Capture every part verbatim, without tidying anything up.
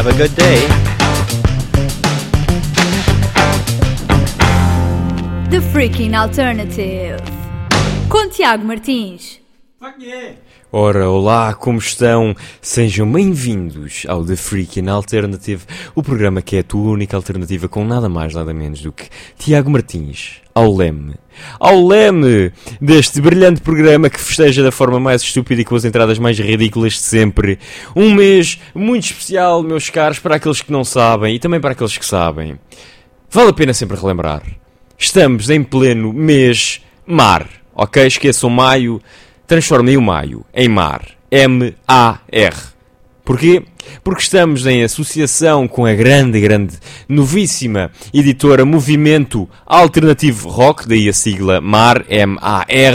Have a good day. The Freaking Alternative, com Tiago Martins. Fuck yeah. Ora, olá, como estão? Sejam bem-vindos ao The Freaking Alternative, o programa que é a tua única alternativa com nada mais, nada menos do que Tiago Martins, ao leme. Ao leme deste brilhante programa que festeja da forma mais estúpida e com as entradas mais ridículas de sempre. Um mês muito especial, meus caros, para aqueles que não sabem e também para aqueles que sabem. Vale a pena sempre relembrar. Estamos em pleno mês mar, ok? Esqueçam maio. Transformem o maio em mar. M A R. Porquê? Porque estamos em associação com a grande, grande, novíssima editora Movimento Alternativo Rock, daí a sigla MAR, M A R.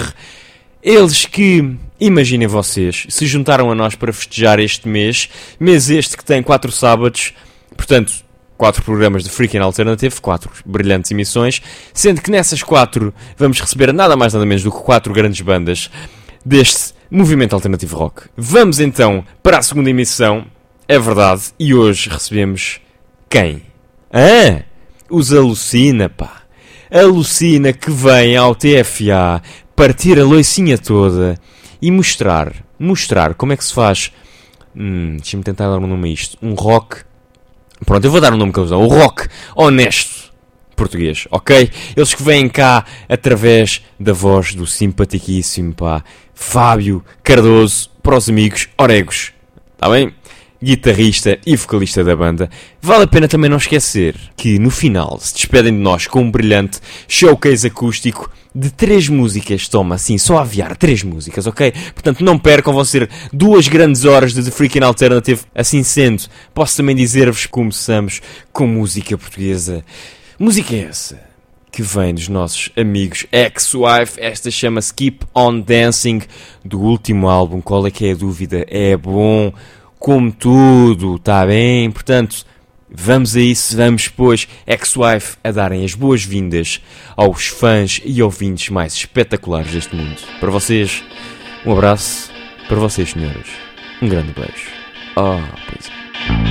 Eles que, imaginem vocês, se juntaram a nós para festejar este mês, mês este que tem quatro sábados, portanto, quatro programas de Freaking Alternative, quatro brilhantes emissões, sendo que nessas quatro vamos receber nada mais nada menos do que quatro grandes bandas deste movimento alternativo rock. Vamos então para a segunda emissão, é verdade, e hoje recebemos quem? Ah, os Alucina, pá. Alucina que vem ao T F A partir a loicinha toda e mostrar, mostrar como é que se faz, hum, deixa-me tentar dar um nome a isto, um rock, pronto, eu vou dar um nome que eles dão, o rock honesto português, ok? Eles que vêm cá através da voz do simpaticíssimo, pá, Fábio Cardoso, para os amigos Oregos, está bem? Guitarrista e vocalista da banda. Vale a pena também não esquecer que no final se despedem de nós com um brilhante showcase acústico de três músicas, toma assim, só a aviar, três músicas, ok? Portanto não percam, vão ser duas grandes horas de The Freaking Alternative. Assim sendo, posso também dizer-vos que começamos com música portuguesa. Música é essa que vem dos nossos amigos Ex-Wife. Esta chama-se Keep On Dancing, do último álbum. Qual é que é a dúvida? É bom como tudo, está bem? Portanto, vamos a isso, vamos pois Ex-Wife a darem as boas-vindas aos fãs e ouvintes mais espetaculares deste mundo. Para vocês, um abraço. Para vocês, senhoras, um grande beijo. Ah, oh, pois é.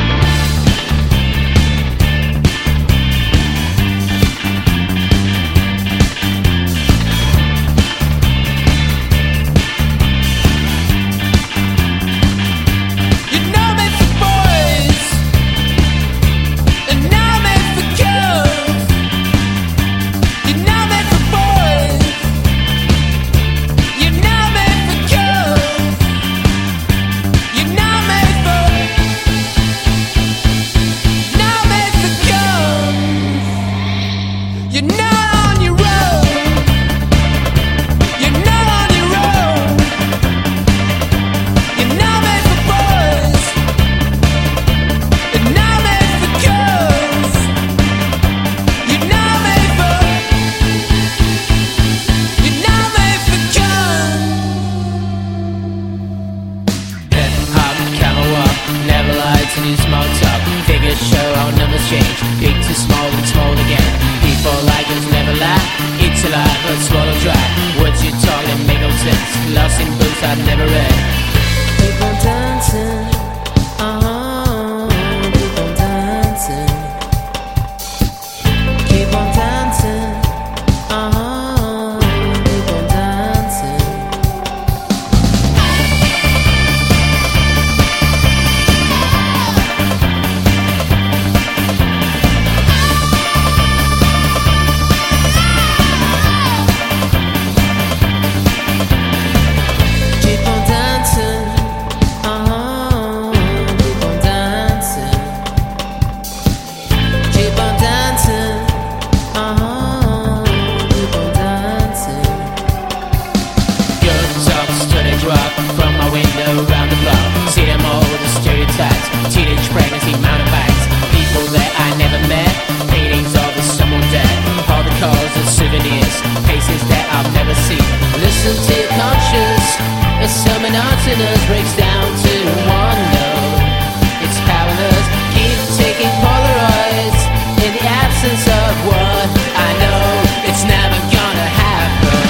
breaks down to one note. It's powerless, keep taking Polaroids in the absence of what I know. It's never gonna happen.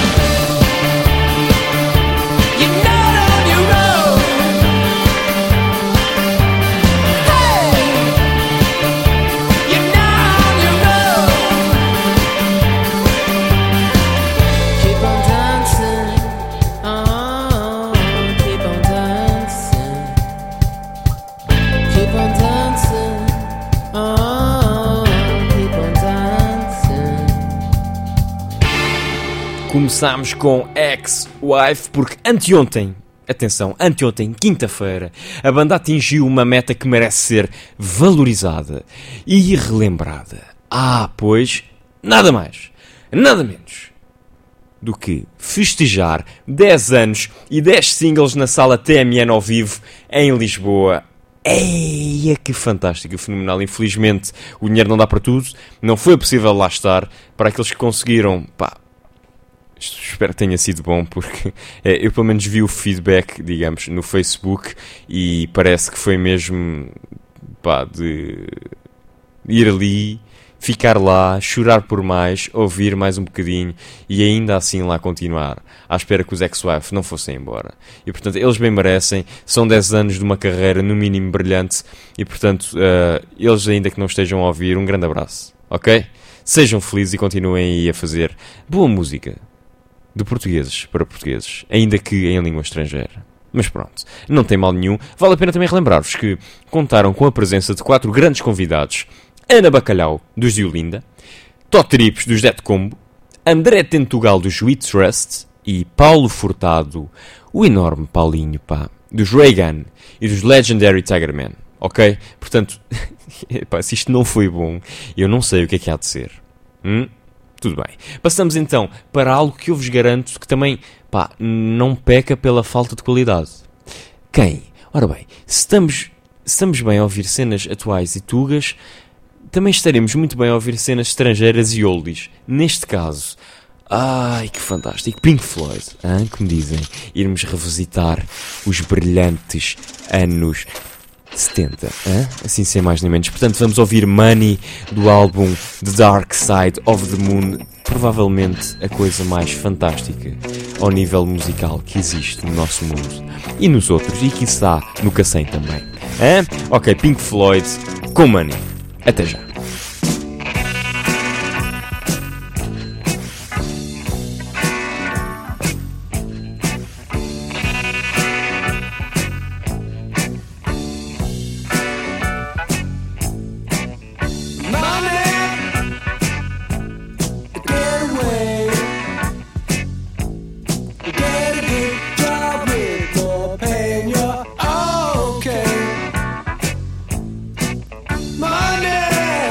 You're not on your own. Hey! começámos com Ex-Wife, porque anteontem, atenção, anteontem, quinta-feira, a banda atingiu uma meta que merece ser valorizada e relembrada. Ah, pois, nada mais, nada menos do que festejar dez anos e dez singles na sala T M N ao vivo em Lisboa. Eia, que fantástico, fenomenal. Infelizmente o dinheiro não dá para tudo, não foi possível lá estar. Para aqueles que conseguiram, pá, espero que tenha sido bom, porque é, eu pelo menos vi o feedback, digamos, no Facebook e parece que foi mesmo, pá, de ir ali, ficar lá, chorar por mais, ouvir mais um bocadinho e ainda assim lá continuar, à espera que os Ex-Wife não fossem embora. E portanto, eles bem merecem, são dez anos de uma carreira no mínimo brilhante e portanto, uh, eles ainda que não estejam a ouvir, um grande abraço, ok? Sejam felizes e continuem aí a fazer boa música de portugueses para portugueses, ainda que em língua estrangeira. Mas pronto, não tem mal nenhum. Vale a pena também relembrar-vos que contaram com a presença de quatro grandes convidados: Ana Bacalhau, dos de Olinda, Totrips, dos Dead Combo, André Tentugal, dos We Trust e Paulo Furtado, o enorme Paulinho, pá, dos Reagan e dos Legendary Tigerman, ok? Portanto, epá, se isto não foi bom, eu não sei o que é que há de ser. Hum? Tudo bem. Passamos então para algo que eu vos garanto que também, pá, não peca pela falta de qualidade. Quem? Ora bem, se estamos, se estamos bem a ouvir cenas atuais e tugas, também estaremos muito bem a ouvir cenas estrangeiras e oldies. Neste caso, ai que fantástico, Pink Floyd, hein, como dizem, irmos revisitar os brilhantes anos setenta, hein? Assim sem mais nem menos. Portanto, vamos ouvir Money do álbum The Dark Side of the Moon, provavelmente a coisa mais fantástica ao nível musical que existe no nosso mundo e nos outros, e quiçá no Cacém também, hein? Ok, Pink Floyd com Money. Até já. Money!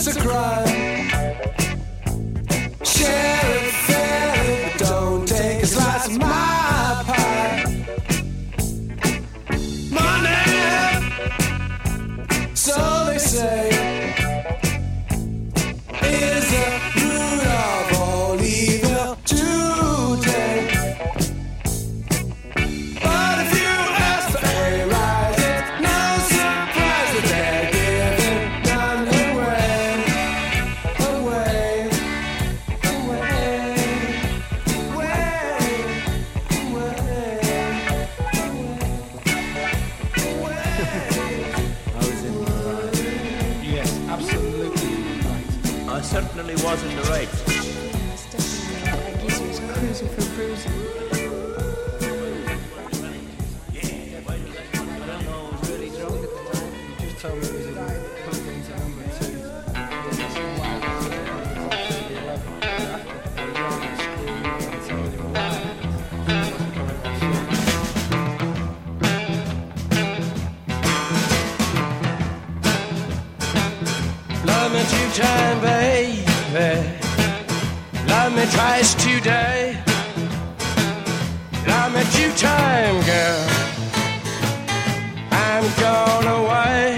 it's a crime. Share it fairly, but don't take a slice of my pie. Money, so they say, is the root of all evil today. But if you ask for a rise, it's no surprise that they're giving none away, away, away, away, Yes, absolutely right. I certainly was in the right. Yes, definitely. That geezer is cruising for bruising. I don't know, I was really drunk at the time. You just told me it was in Pilgrims at number two. Yes, wow. love me two time, baby. Love me twice today. Love me two time, girl. I'm gone away.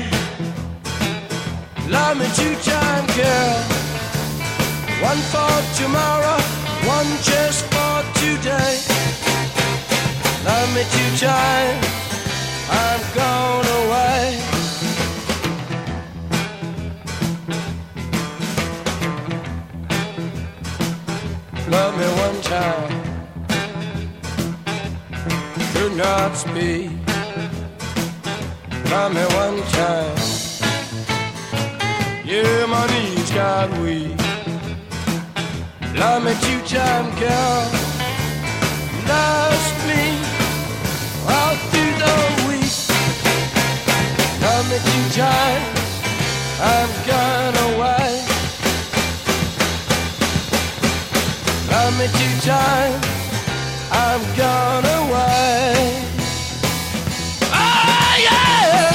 Love me two time, girl. One for tomorrow, one just for today. Love me two time, I'm gone away. Love me one time, could not speak. Love me one time, yeah, my knees got weak. Love me two time, girl. Loves me all through the week. Love me two time, I'm gone away. Love me two time, I'm gone away. Oh yeah.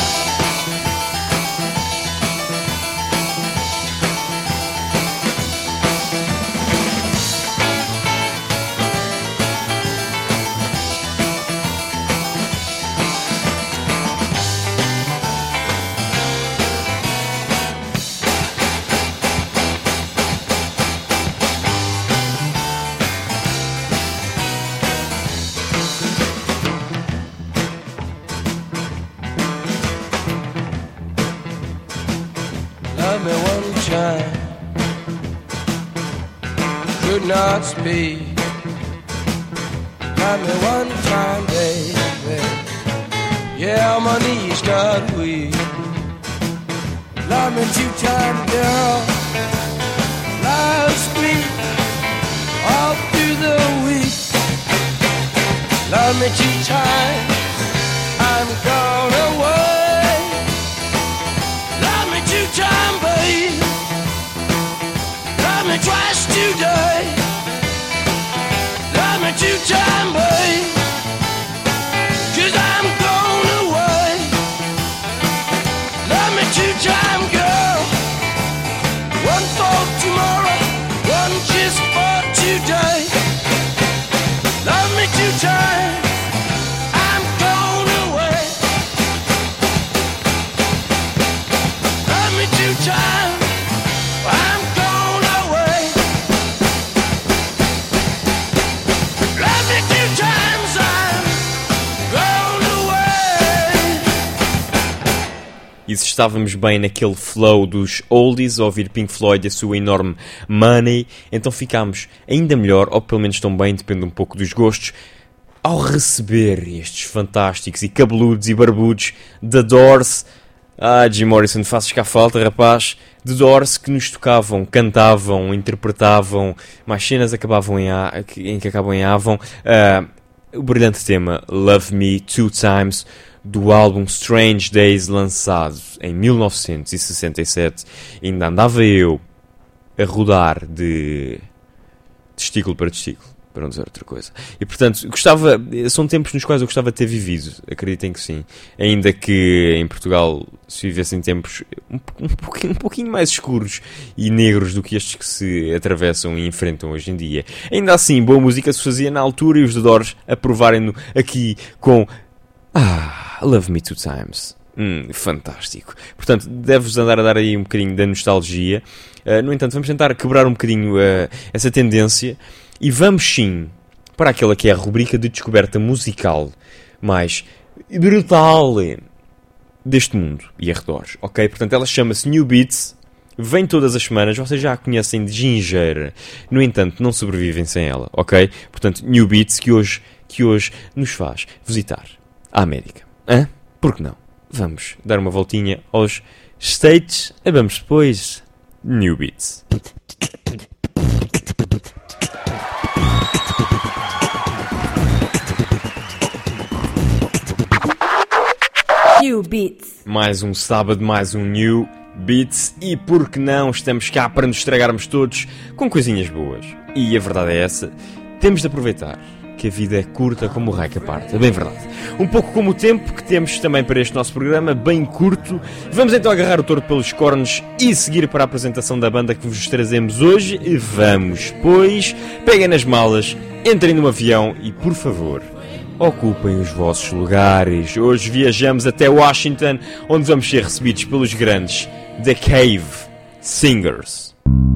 Love me one time, could not speak. Love me one time, baby. Yeah, my knees got weak. Love me two time, girl. Loves me all through the week. Love me two time, I'm gone away. Love me two time, babe. Love me twice today. Love me two time, babe. Cause I'm gone away. Love me two time, girl. One for tomorrow, one just for today. Love me two time, I'm gone away. Love me two time, I'm gone away. Love me two times, I'm gone away. E se estávamos bem naquele flow dos oldies, a ouvir Pink Floyd e a sua enorme Money, então ficámos ainda melhor, ou pelo menos tão bem, depende um pouco dos gostos, ao receber estes fantásticos e cabeludos e barbudos The Doors. Ah, Jim Morrison, fazes cá falta, rapaz. The Doors, que nos tocavam, cantavam, interpretavam, mais cenas acabavam em, a, em que acabam em Avon. Uh, o brilhante tema Love Me Two Times, do álbum Strange Days, lançado em mil novecentos e sessenta e sete. Ainda andava eu a rodar de testículo para testículo. para não dizer outra coisa. E portanto, gostava, são tempos nos quais eu gostava de ter vivido, acreditem que sim. Ainda que em Portugal se vivessem tempos um, um, pouquinho, um pouquinho mais escuros e negros do que estes que se atravessam e enfrentam hoje em dia. Ainda assim, boa música se fazia na altura e os The Doors aprovarem-no aqui com Ah, Love Me Two Times. Hum, fantástico. Portanto, deve-vos andar a dar aí um bocadinho da nostalgia. Uh, no entanto, vamos tentar quebrar um bocadinho uh, essa tendência. E vamos sim para aquela que é a rubrica de descoberta musical mais brutal deste mundo e arredores, ok? Portanto, ela chama-se New Beats, vem todas as semanas, vocês já a conhecem de gingeira, no entanto, não sobrevivem sem ela, ok? Portanto, New Beats que hoje, que hoje nos faz visitar a América. Hã? Por que não? Vamos dar uma voltinha aos States e vamos depois New Beats. New Beats. Mais um sábado, mais um New Beats. E por que não, estamos cá para nos estragarmos todos com coisinhas boas. E a verdade é essa, temos de aproveitar que a vida é curta como o raio que parte. É bem verdade. Um pouco como o tempo que temos também para este nosso programa, bem curto. Vamos então agarrar o touro pelos cornos e seguir para a apresentação da banda que vos trazemos hoje. E vamos, pois, peguem nas malas, entrem no avião e, por favor, ocupem os vossos lugares. Hoje viajamos até Washington, onde vamos ser recebidos pelos grandes The Cave Singers.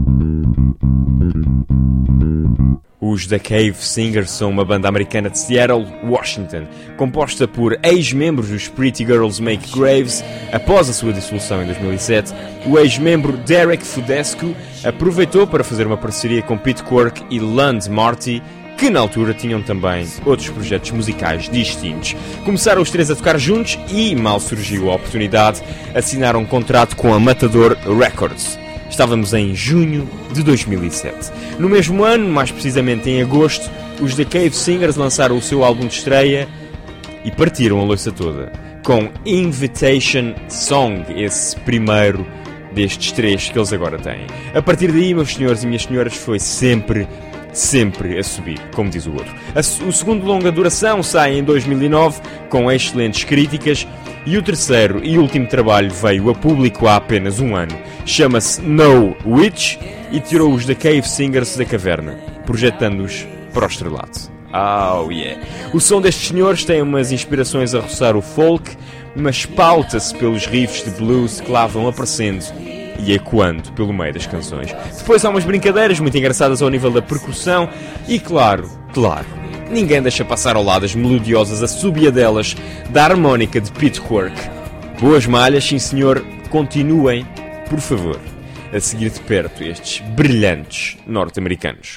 Os The Cave Singers são uma banda americana de Seattle, Washington, composta por ex-membros dos Pretty Girls Make Graves. Após a sua dissolução em dois mil e sete, o ex-membro Derek Fudescu aproveitou para fazer uma parceria com Pete Quirk e Lund Marty, que na altura tinham também outros projetos musicais distintos. Começaram os três a tocar juntos e, mal surgiu a oportunidade, assinaram um contrato com a Matador Records. Estávamos em junho de dois mil e sete. No mesmo ano, mais precisamente em agosto, os The Cave Singers lançaram o seu álbum de estreia e partiram a louça toda, com Invitation Song, esse primeiro destes três que eles agora têm. A partir daí, meus senhores e minhas senhoras, foi sempre... sempre a subir, como diz o outro. O segundo longa duração sai em dois mil e nove, com excelentes críticas, e o terceiro e último trabalho veio a público há apenas um ano. Chama-se No Witch e tirou os The Cave Singers da caverna, projetando-os para o estrelato. Oh yeah! O som destes senhores tem umas inspirações a roçar o folk, mas pauta-se pelos riffs de blues que lá vão aparecendo e ecoando pelo meio das canções. Depois há umas brincadeiras muito engraçadas ao nível da percussão e, claro, claro, ninguém deixa passar ao lado as melodiosas assobiadelas da harmónica de Pete Quirk. Boas malhas, sim senhor, continuem, por favor, a seguir de perto estes brilhantes norte-americanos.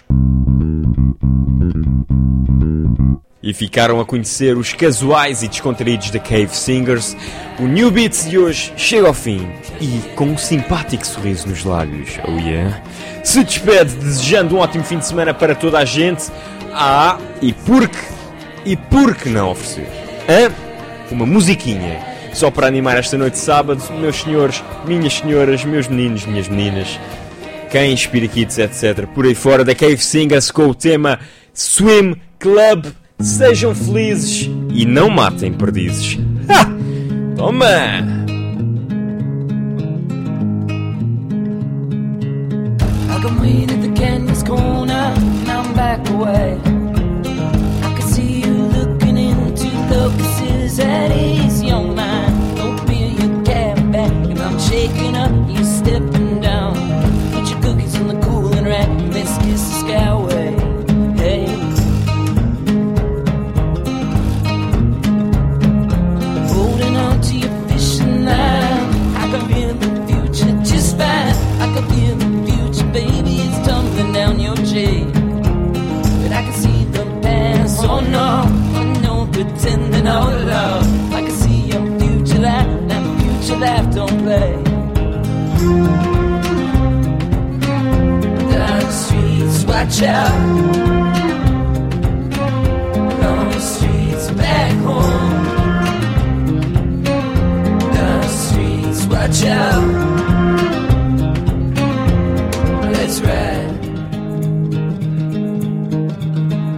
E ficaram a conhecer os casuais e descontraídos da Cave Singers. O New Beats de hoje chega ao fim e com um simpático sorriso nos lábios, oh yeah, se despede desejando um ótimo fim de semana para toda a gente. Ah, e por que, e por que não oferecer? Hã? Uma musiquinha, só para animar esta noite de sábado, meus senhores, minhas senhoras, meus meninos, minhas meninas, cães, periquitos, etcétera. Por aí fora, da Cave Singers com o tema Swim Club. Sejam felizes e não matem perdizes. Ha! Toma! I can wait at the canyon's corner, now I'm back away. I can see you looking into the kisses at his young mind. Don't feel your cab back, and I'm shaking up, you stepping down. Put your cookies in the cooling rack, and let's kiss the skyway. Hey. Holding on to your fishing line, I can feel the future just fine. I can feel the future, baby, it's tumbling down your chain. But I can see the past, oh no, oh no, pretending all love. I can see your future life, that future life don't play. Dark streets, watch out. Long streets, back home. Dark streets, watch out. Let's ride.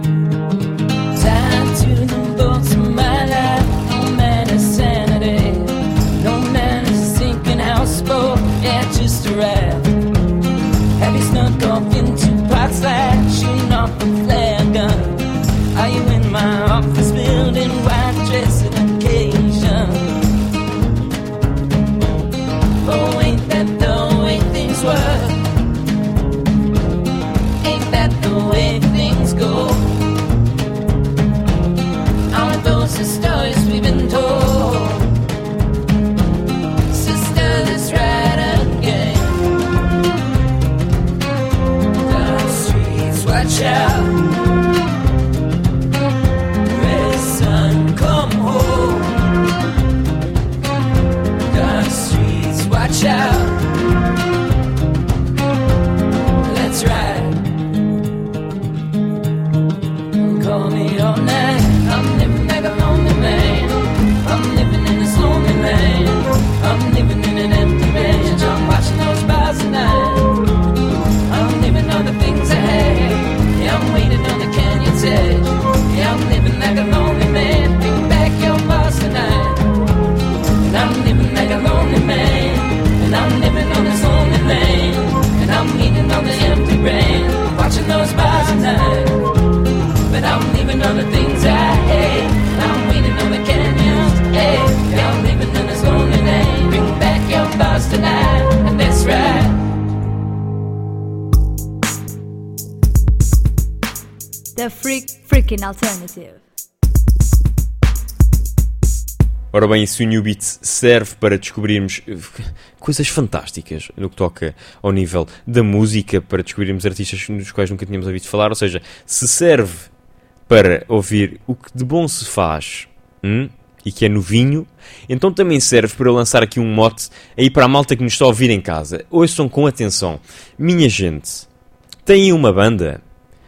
watch out. Red sun, come home. Dark streets, watch out. Let's ride. Call me all night. I'm living like a lonely man. I'm living in this lonely land. I'm living in an empty mansion. I'm watching those bars tonight. I'm living on the things I had. Yeah, I'm waiting on the canyon's edge. Yeah, I'm living like a lonely man. Bring back your bars tonight. And I'm living like a lonely man. And I'm living on this lonely land. And I'm waiting on the empty rain. Watching those bars tonight. But I'm living on the things I hate. I'm waiting on the canyons, hey. Yeah, I'm living in this lonely land. Bring back your bars tonight, and that's right. The freak, freaking alternative. Ora bem, se o New Beat serve para descobrirmos coisas fantásticas no que toca ao nível da música, para descobrirmos artistas dos quais nunca tínhamos ouvido falar, ou seja, se serve para ouvir o que de bom se faz hum, e que é novinho, então também serve para eu lançar aqui um mote aí para a malta que nos está a ouvir em casa. Ouçam com atenção. Minha gente, têm uma banda?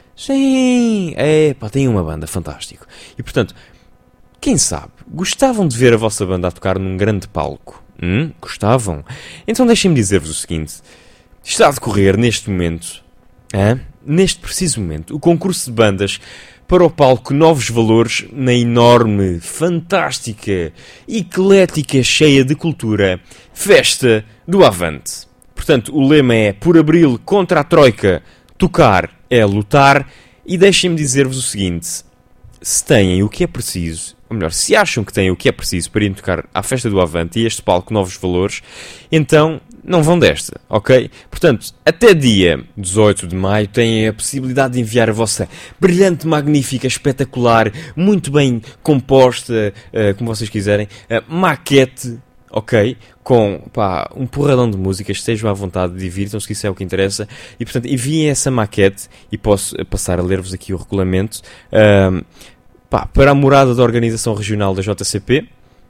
Sim, é pá, têm uma banda, fantástico. E portanto, quem sabe, gostavam de ver a vossa banda a tocar num grande palco? Hum? Gostavam? Então deixem-me dizer-vos o seguinte. Está a decorrer neste momento, hein? neste preciso momento, o concurso de bandas para o palco Novos Valores na enorme, fantástica, eclética, cheia de cultura Festa do Avante. Portanto, o lema é por abril contra a Troika, tocar é lutar. E deixem-me dizer-vos o seguinte. Se têm o que é preciso, ou melhor, se acham que têm o que é preciso para ir tocar à Festa do Avante e este palco Novos Valores, então não vão desta, ok? Portanto, até dia dezoito de maio têm a possibilidade de enviar a vossa brilhante, magnífica, espetacular, muito bem composta, uh, como vocês quiserem, uh, maquete, ok? Com, pá, um porradão de músicas, estejam à vontade, divirtam-se, que isso é o que interessa. E, portanto, enviem essa maquete, e posso passar a ler-vos aqui o regulamento, uh, pá, para a morada da Organização Regional da J C P,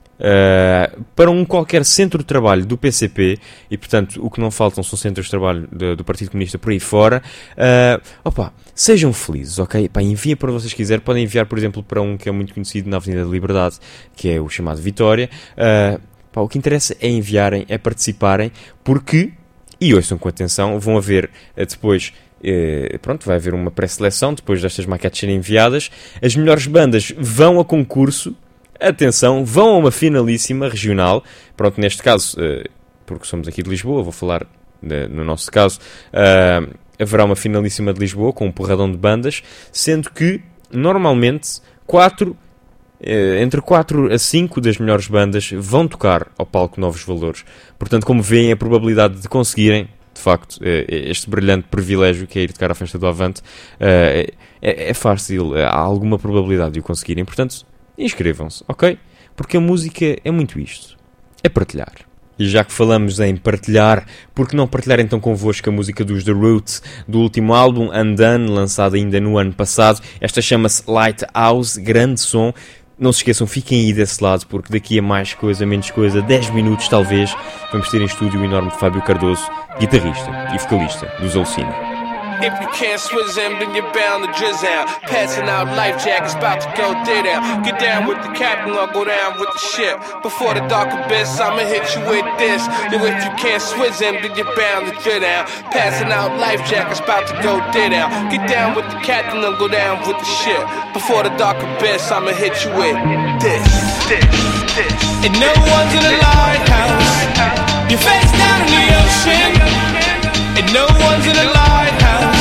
uh, para um qualquer centro de trabalho do P C P, e, portanto, o que não faltam são centros de trabalho de, do Partido Comunista por aí fora. Uh, opa, sejam felizes, ok? Pá, enviem para vocês quiserem. Podem enviar, por exemplo, para um que é muito conhecido na Avenida da Liberdade, que é o chamado Vitória. Uh, Pá, o que interessa é enviarem, é participarem, porque, e ouçam com atenção, vão haver uh, depois, uh, pronto, vai haver uma pré-seleção, depois destas maquetes serem enviadas, as melhores bandas vão a concurso, atenção, vão a uma finalíssima regional, pronto, neste caso, uh, porque somos aqui de Lisboa, vou falar de, no nosso caso, uh, haverá uma finalíssima de Lisboa, com um porradão de bandas, sendo que, normalmente, quatro... entre quatro a cinco das melhores bandas vão tocar ao palco Novos Valores. Portanto, como veem, a probabilidade de conseguirem, de facto, este brilhante privilégio que é ir tocar à Festa do Avante, é, é fácil, há alguma probabilidade de o conseguirem. Portanto, inscrevam-se, ok? Porque a música é muito isto, é partilhar. E já que falamos em partilhar, por que não partilhar então convosco a música dos The Roots, do último álbum Undone, lançado ainda no ano passado. Esta chama-se Lighthouse, grande som. Não se esqueçam, fiquem aí desse lado, porque daqui a mais coisa, menos coisa, dez minutos talvez, vamos ter em estúdio o enorme Fábio Cardoso, guitarrista e vocalista dos Alucina. If you can't swizz them, then you're bound to jizz out. Passing out life jackets, about to go dead out. Get down with the captain, I'll go down with the ship. Before the dark abyss, I'ma hit you with this. Yo, if you can't swizz them, then you're bound to jizz out. Passing out life jackets, about to go dead out. Get down with the captain, I'll go down with the ship. Before the dark abyss, I'ma hit you with this, this, this. And no one's in the lighthouse. You're face down in the ocean. And no one's in the lighthouse.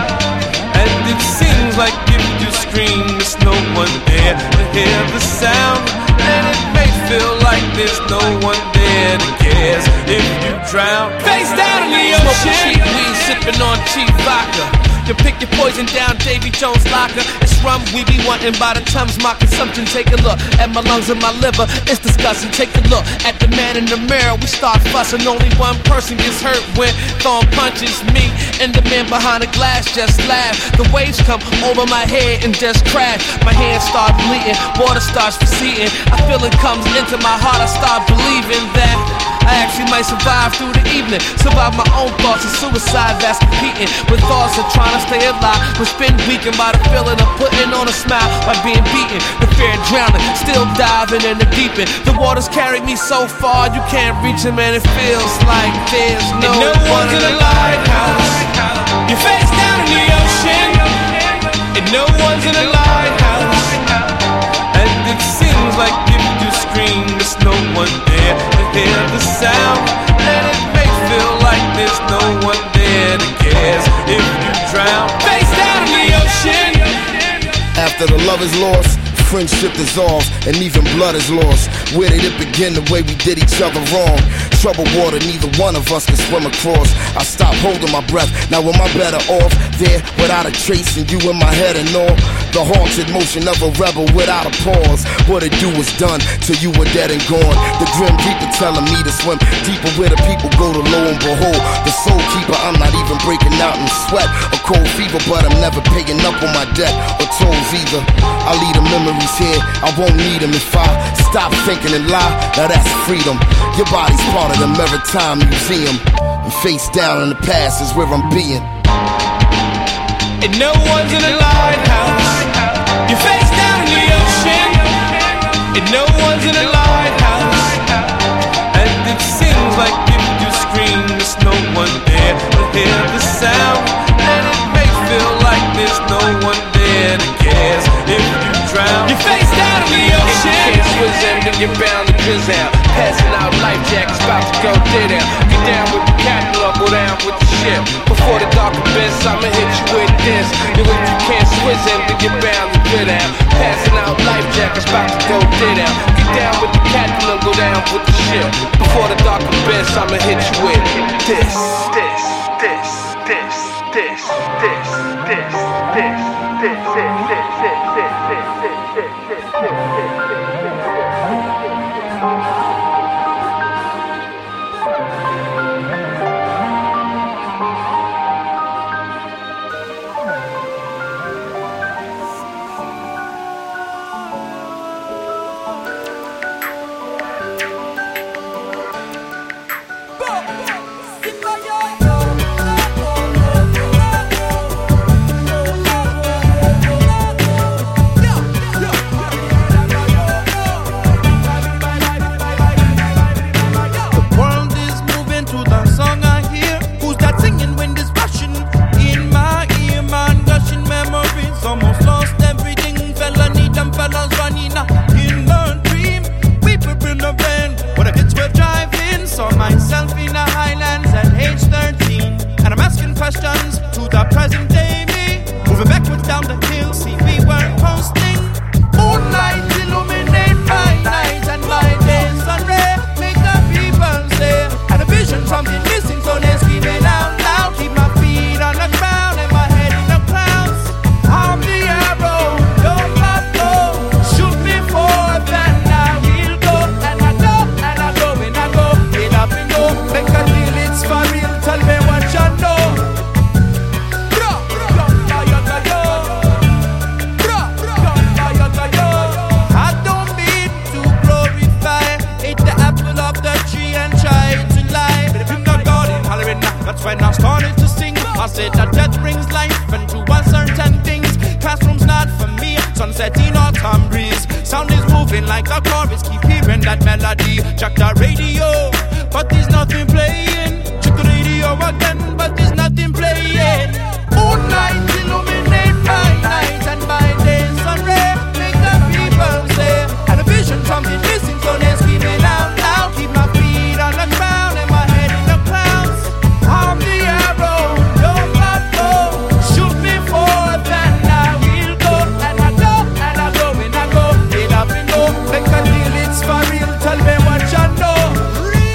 And it seems like if you scream, there's no one there to hear the sound. And it may feel like there's no one there that cares if you drown. Face down in the ocean, smoking cheap weed, sipping on cheap vodka. You pick your poison down Davy Jones' locker. It's rum we be wanting by the tons. My consumption, take a look at my lungs and my liver. It's disgusting. Take a look at the man in the mirror. We start fussing. Only one person gets hurt when throwing punches. Me and the man behind the glass just laugh. The waves come over my head and just crash. My hands start bleeding. Water starts receding. I feel it comes into my heart. I start believing that I actually might survive through the evening. Survive my own thoughts of suicide that's competing with thoughts of trying to stay alive. But been weakened by the feeling of putting on a smile by being beaten. The fear of drowning, still diving in the deep end. The waters carry me so far, you can't reach it, man. It feels like there's no, no one one's in in the a lighthouse. You're face down in the ocean, and no one's in a lighthouse. And it seems like if you scream, there's no one there to hear the sound. And it may feel like there's no one there that cares if you drown. Face down in the ocean. After the love is lost, friendship dissolves, and even blood is lost. Where did it begin the way we did each other wrong? Troubled water, neither one of us can swim across. I stopped holding my breath, now am I better off there without a trace and you in my head and all? The haunted motion of a rebel without a pause. What it do was done till you were dead and gone. The grim reaper telling me to swim deeper where the people go to, lo and behold. The soul keeper, I'm not even breaking out in sweat or cold fever, but I'm never paying up on my debt or tolls either. I leave the memories here, I won't need them if I stop thinking and lie. Now that's freedom. Your body's part of the Maritime Museum, and face down in the past is where I'm being. And no one's in a lighthouse. You're face down in the ocean, and no one's in a lighthouse. And it seems like if you scream, there's no one there to hear the sound. And it may feel like there's no one there that cares if you drown. You're face down in the ocean. If you can't swim, then you're bound to jizz out. Passing out life jackets, about to go dead out. Get down with the captain, or go down with the ship. Before the dark abyss, I'ma hit you with this. Yo, if you can't swim, then you're bound to get out. Passing out life jackets, about to go dead out. Get down with the captain, or go down with the ship. Before the dark abyss, I'ma hit you with this, this, this, this, this, this, this, this, this, this, this, this, this, this, this, this. Make a deal, it's for real. Tell me what you know.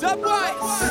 The boys.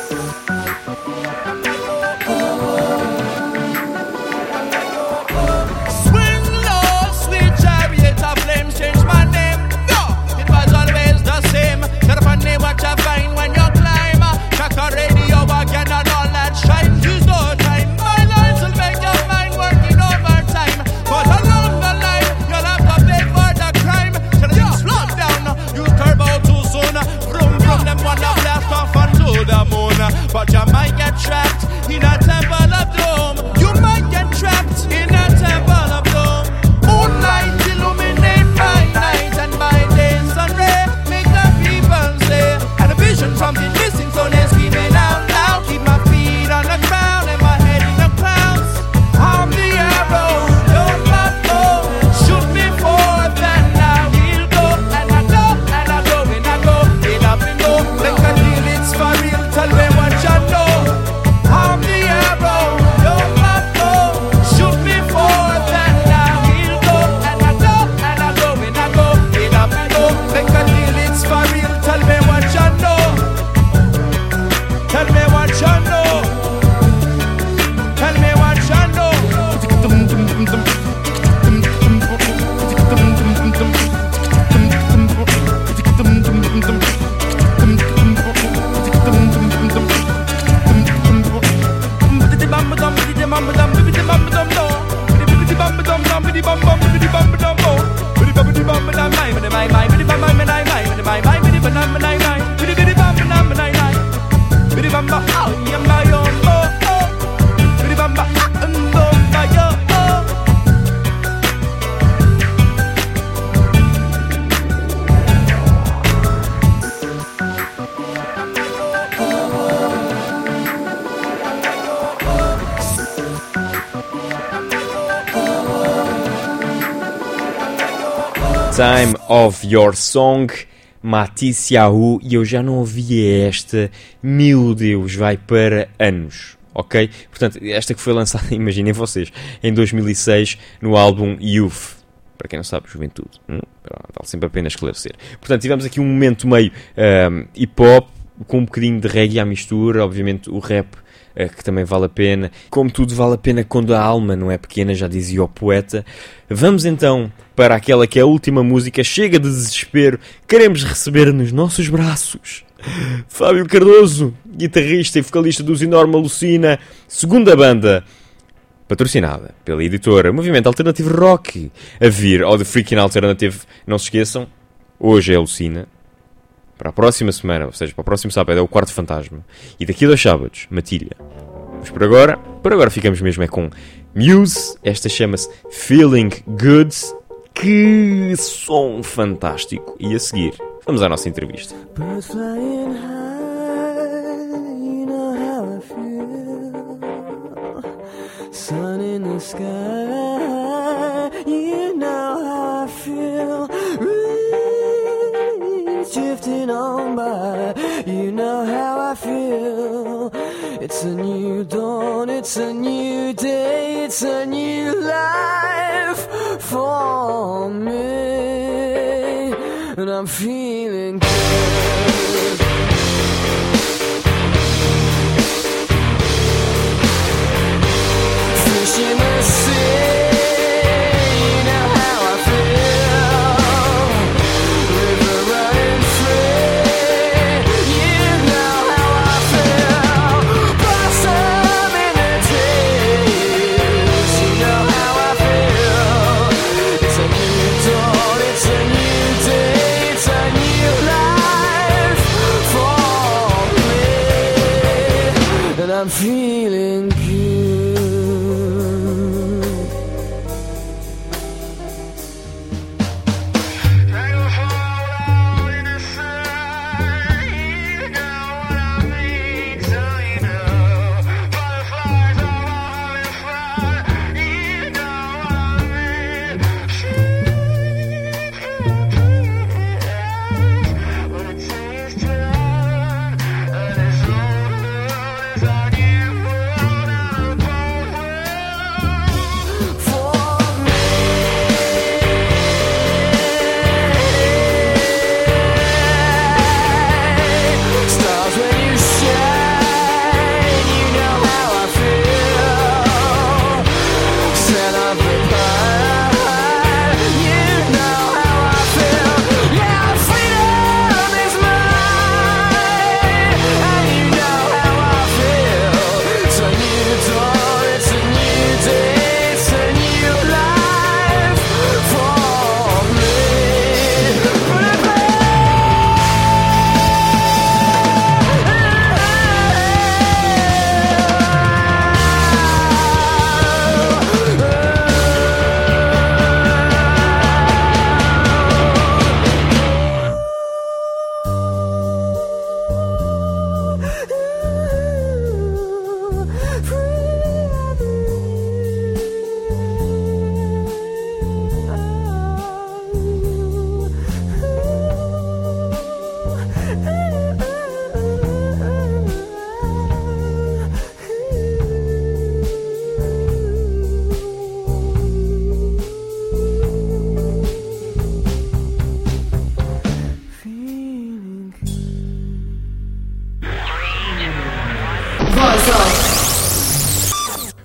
Swing low, sweet chariot of flames, change my name. No, it was always the same. Set up a name, what you find when you climb. Check the radio again and all that shine. Use no time. My lines will make your mind working overtime. But along the line, you'll have to pay for the crime. Should have slow down, use turbo too soon. Vroom, vroom, them wanna blast off and to the moon. But you might get trapped in a temple of doom. You might get trapped in a temple of doom. Moonlight illuminate my night, and my days sun ray make the people say. And a vision from the missing zone is screaming out loud. Keep my feet on the ground and my head in the clouds. I'm the arrow, don't let go. Shoot me forth and I will go. And I go, and I go, and I go. Get up and go, like I feel it's for real. Tell me what you know. I'm the arrow, don't let go. Shoot me forth and I will go. And I go, and I go, and I go. Get up and go, like I feel it's for real. Tell me what you know. Tell me what you know. Tell me what you know. Time of Your Song, Matisse Yahoo, e eu já não ouvia esta, meu Deus, vai para anos, ok? Portanto, esta que foi lançada, imaginem vocês, em dois mil e seis, no álbum Youth, para quem não sabe, Juventude, hum, vale sempre a pena esclarecer. Portanto, tivemos aqui um momento meio um, hip-hop, com um bocadinho de reggae à mistura, obviamente o rap, que também vale a pena. Como tudo vale a pena quando a alma não é pequena, já dizia o poeta. Vamos então para aquela que é a última música. Chega de desespero, queremos receber nos nossos braços Fábio Cardoso, guitarrista e vocalista dos Enorme Alucina, segunda banda patrocinada pela editora Movimento Alternativo Rock, a vir ao The Freaking Alternative. Não se esqueçam, hoje é Alucina. Para a próxima semana, ou seja, para o próximo sábado é o Quarto Fantasma. E daqui a dois sábados, Matilha. Mas por agora, por agora ficamos mesmo é com Muse. Esta chama-se Feeling Good. Que som fantástico. E a seguir, vamos à nossa entrevista. Birds flying high, you know how I feel. Sun in the sky, you know how I feel. Drifting on by, you know how I feel. It's a new dawn, it's a new day, it's a new life for me, and I'm feeling good. Fish in the sea. I'm feeling good.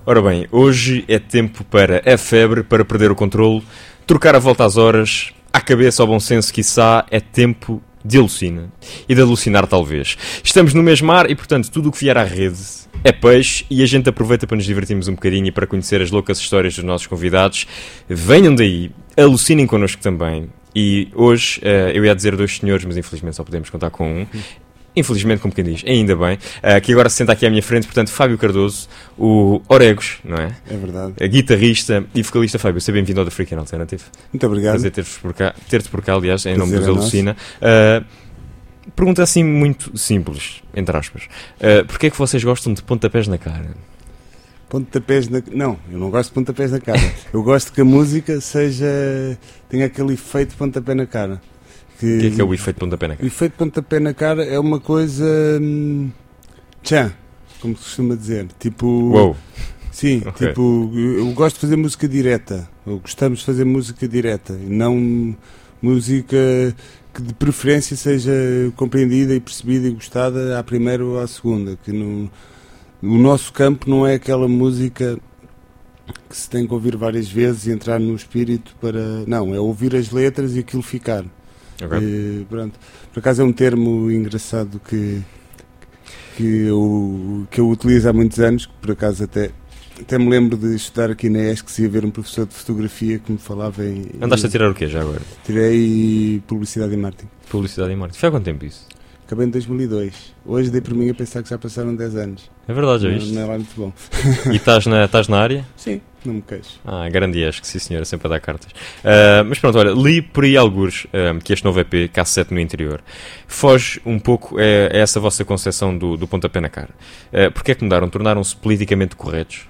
Ora bem, hoje é tempo para a febre, para perder o controle, trocar a volta às horas, à cabeça, ao bom senso, quiçá, é tempo de alucina. E de alucinar, talvez. Estamos no mesmo mar e, portanto, tudo o que vier à rede é peixe e a gente aproveita para nos divertirmos um bocadinho e para conhecer as loucas histórias dos nossos convidados. Venham daí, alucinem connosco também. E hoje, uh, eu ia dizer dois senhores, mas infelizmente só podemos contar com um. Infelizmente, como quem diz, ainda bem, uh, que agora se senta aqui à minha frente, portanto, Fábio Cardoso, o Oregos, não é? É verdade. A guitarrista e vocalista. Fábio, seja bem-vindo ao The Freakin' Alternative. Muito obrigado. Prazer ter-te por cá, ter-te por cá, aliás, em nome Prazer dos é Alucina. Uh, pergunta assim muito simples, entre aspas. Uh, Porquê é que vocês gostam de pontapés na cara? Pontapés na... Não, eu não gosto de pontapés na cara. Eu gosto que a música seja... tenha aquele efeito de pontapé na cara. Que... O que é que é o efeito de pontapé na cara? O efeito de pontapé na cara é uma coisa... Hum, tchan, como se costuma dizer. Tipo... Uou. Sim, okay. Tipo... Eu gosto de fazer música direta. Ou gostamos de fazer música direta. E não música que de preferência seja compreendida e percebida e gostada à primeira ou à segunda. Que não... O nosso campo não é aquela música que se tem que ouvir várias vezes e entrar no espírito para... Não, é ouvir as letras e aquilo ficar. Okay. E, pronto. Por acaso é um termo engraçado que, que, eu, que eu utilizo há muitos anos, que por acaso até, até me lembro de estudar aqui na E S C e haver um professor de fotografia que me falava em... Andaste a tirar o quê já agora? Tirei Publicidade e Marketing. Publicidade e Marketing. Foi há quanto tempo isso? Acabei em dois mil e dois. Hoje dei por mim a pensar que já passaram dez anos. É verdade, já não, viste? não é lá muito bom. E estás na, estás na área? Sim, não me queixo. Ah, grande acho que sim senhora, sempre a dar cartas. Uh, mas pronto, olha, li por aí algures uh, que este novo E P, K sete no interior, foge um pouco a, a essa vossa concepção do, do pontapé na cara. Uh, Porquê é que mudaram? Tornaram-se politicamente corretos?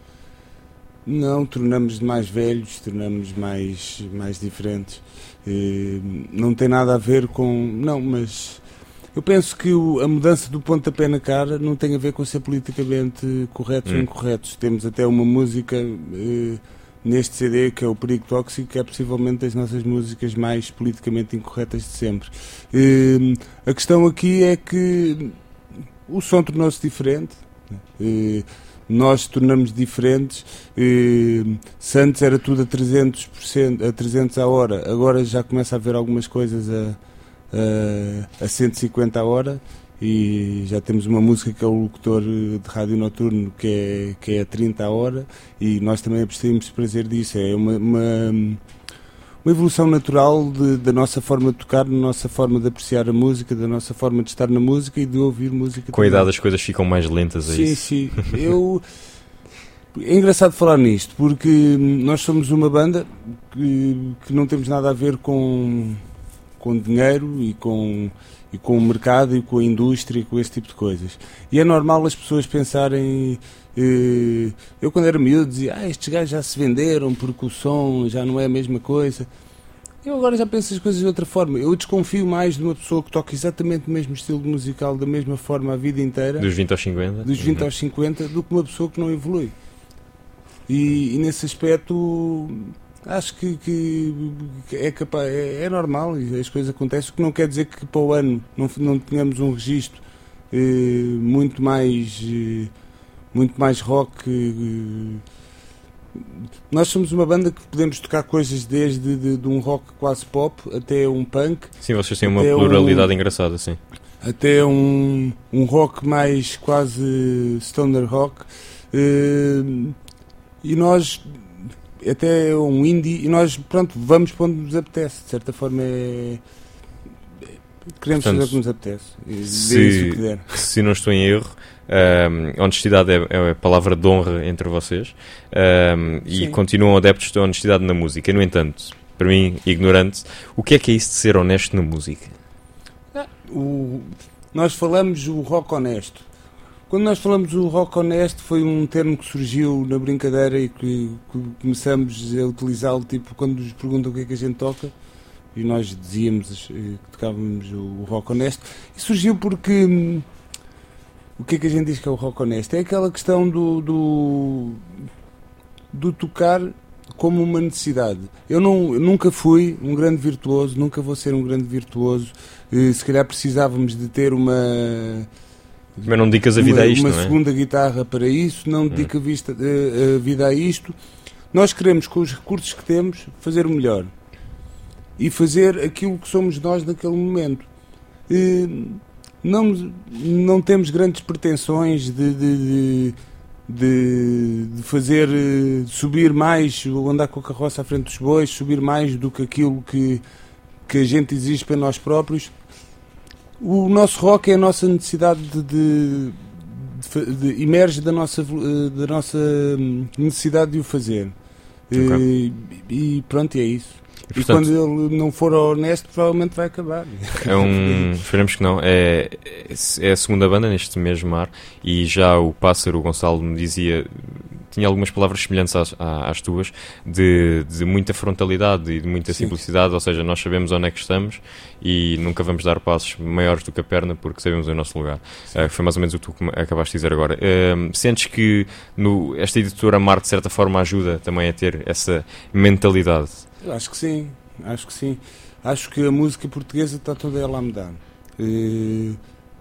Não, tornamos mais velhos, tornamos mais, mais diferentes. Uh, não tem nada a ver com... Não, mas... Eu penso que o, a mudança do pontapé na cara não tem a ver com ser politicamente corretos hum. ou incorretos. Temos até uma música eh, neste C D que é o Perigo Tóxico, que é possivelmente das nossas músicas mais politicamente incorretas de sempre. Eh, a questão aqui é que o som tornou-se diferente. Eh, nós tornamos diferentes. Eh, se antes era tudo a trezentos por cento, a trezentos a hora, agora já começa a haver algumas coisas a... Uh, a cento e cinquenta a hora e já temos uma música que é o locutor de rádio noturno que é, que é a trinta a hora e nós também temos prazer disso. É uma, uma, uma evolução natural de, da nossa forma de tocar, da nossa forma de apreciar a música, da nossa forma de estar na música e de ouvir música. Com a idade as coisas ficam mais lentas a sim, isso. Sim, sim. Eu... É engraçado falar nisto porque nós somos uma banda que, que não temos nada a ver com... com dinheiro e com, e com o mercado e com a indústria e com esse tipo de coisas. E é normal as pessoas pensarem... Eh, eu quando era miúdo dizia, ah, estes gajos já se venderam porque o som já não é a mesma coisa. Eu agora já penso as coisas de outra forma. Eu desconfio mais de uma pessoa que toca exatamente o mesmo estilo musical, da mesma forma a vida inteira. Dos vinte aos cinquenta? Dos vinte uhum. aos cinquenta, do que uma pessoa que não evolui. E, e nesse aspecto... Acho que, que, que é, capaz, é, é normal e as coisas acontecem, o que não quer dizer que para o ano não, não tenhamos um registro eh, muito mais eh, muito mais rock. Eh, nós somos uma banda que podemos tocar coisas desde de, de um rock quase pop até um punk. Sim, vocês têm uma pluralidade um, engraçada, sim. Até um, um rock mais quase stoner rock. Eh, e nós... até um indie, e nós, pronto, vamos para onde nos apetece, de certa forma é... queremos fazer o que nos apetece, se, o que der. Se não estou em erro, um, a honestidade é, é a palavra de honra entre vocês, um, e continuam adeptos da honestidade na música. No entanto, para mim, ignorante, o que é que é isso de ser honesto na música? Ah, o, nós falamos o rock honesto. Quando nós falamos do rock honesto, foi um termo que surgiu na brincadeira e que, que começamos a utilizá-lo, tipo, quando nos perguntam o que é que a gente toca, e nós dizíamos que tocávamos o rock honesto, e surgiu porque hum, o que é que a gente diz que é o rock honesto? É aquela questão do, do, do tocar como uma necessidade. Eu, não, eu nunca fui um grande virtuoso, nunca vou ser um grande virtuoso, se calhar precisávamos de ter uma... Mas não dedicas a vida uma, a isto, uma não é? segunda guitarra para isso, não dedico hum. a, vista, a, a vida a isto. Nós queremos, com os recursos que temos, fazer o melhor e fazer aquilo que somos nós naquele momento. E não, não temos grandes pretensões de, de, de, de, de fazer de subir mais, ou andar com a carroça à frente dos bois, subir mais do que aquilo que, que a gente exige para nós próprios. O nosso rock é a nossa necessidade de, de, de, de emerge da nossa, da nossa necessidade de o fazer. Okay. E, e pronto, e é isso. E, portanto, e quando ele não for honesto, provavelmente vai acabar. É um, esperemos que não. É, é a segunda banda neste mesmo mar, e já o Pássaro, o Gonçalo, me dizia, tinha algumas palavras semelhantes às, às tuas, de, de muita frontalidade e de muita Sim. simplicidade, ou seja, nós sabemos onde é que estamos e nunca vamos dar passos maiores do que a perna porque sabemos o nosso lugar. Uh, foi mais ou menos o que tu acabaste de dizer agora. Uh, sentes que no, esta editora Mar, de certa forma, ajuda também a ter essa mentalidade? Eu acho que sim, acho que sim. Acho que a música portuguesa está toda ela a mudar. Uh,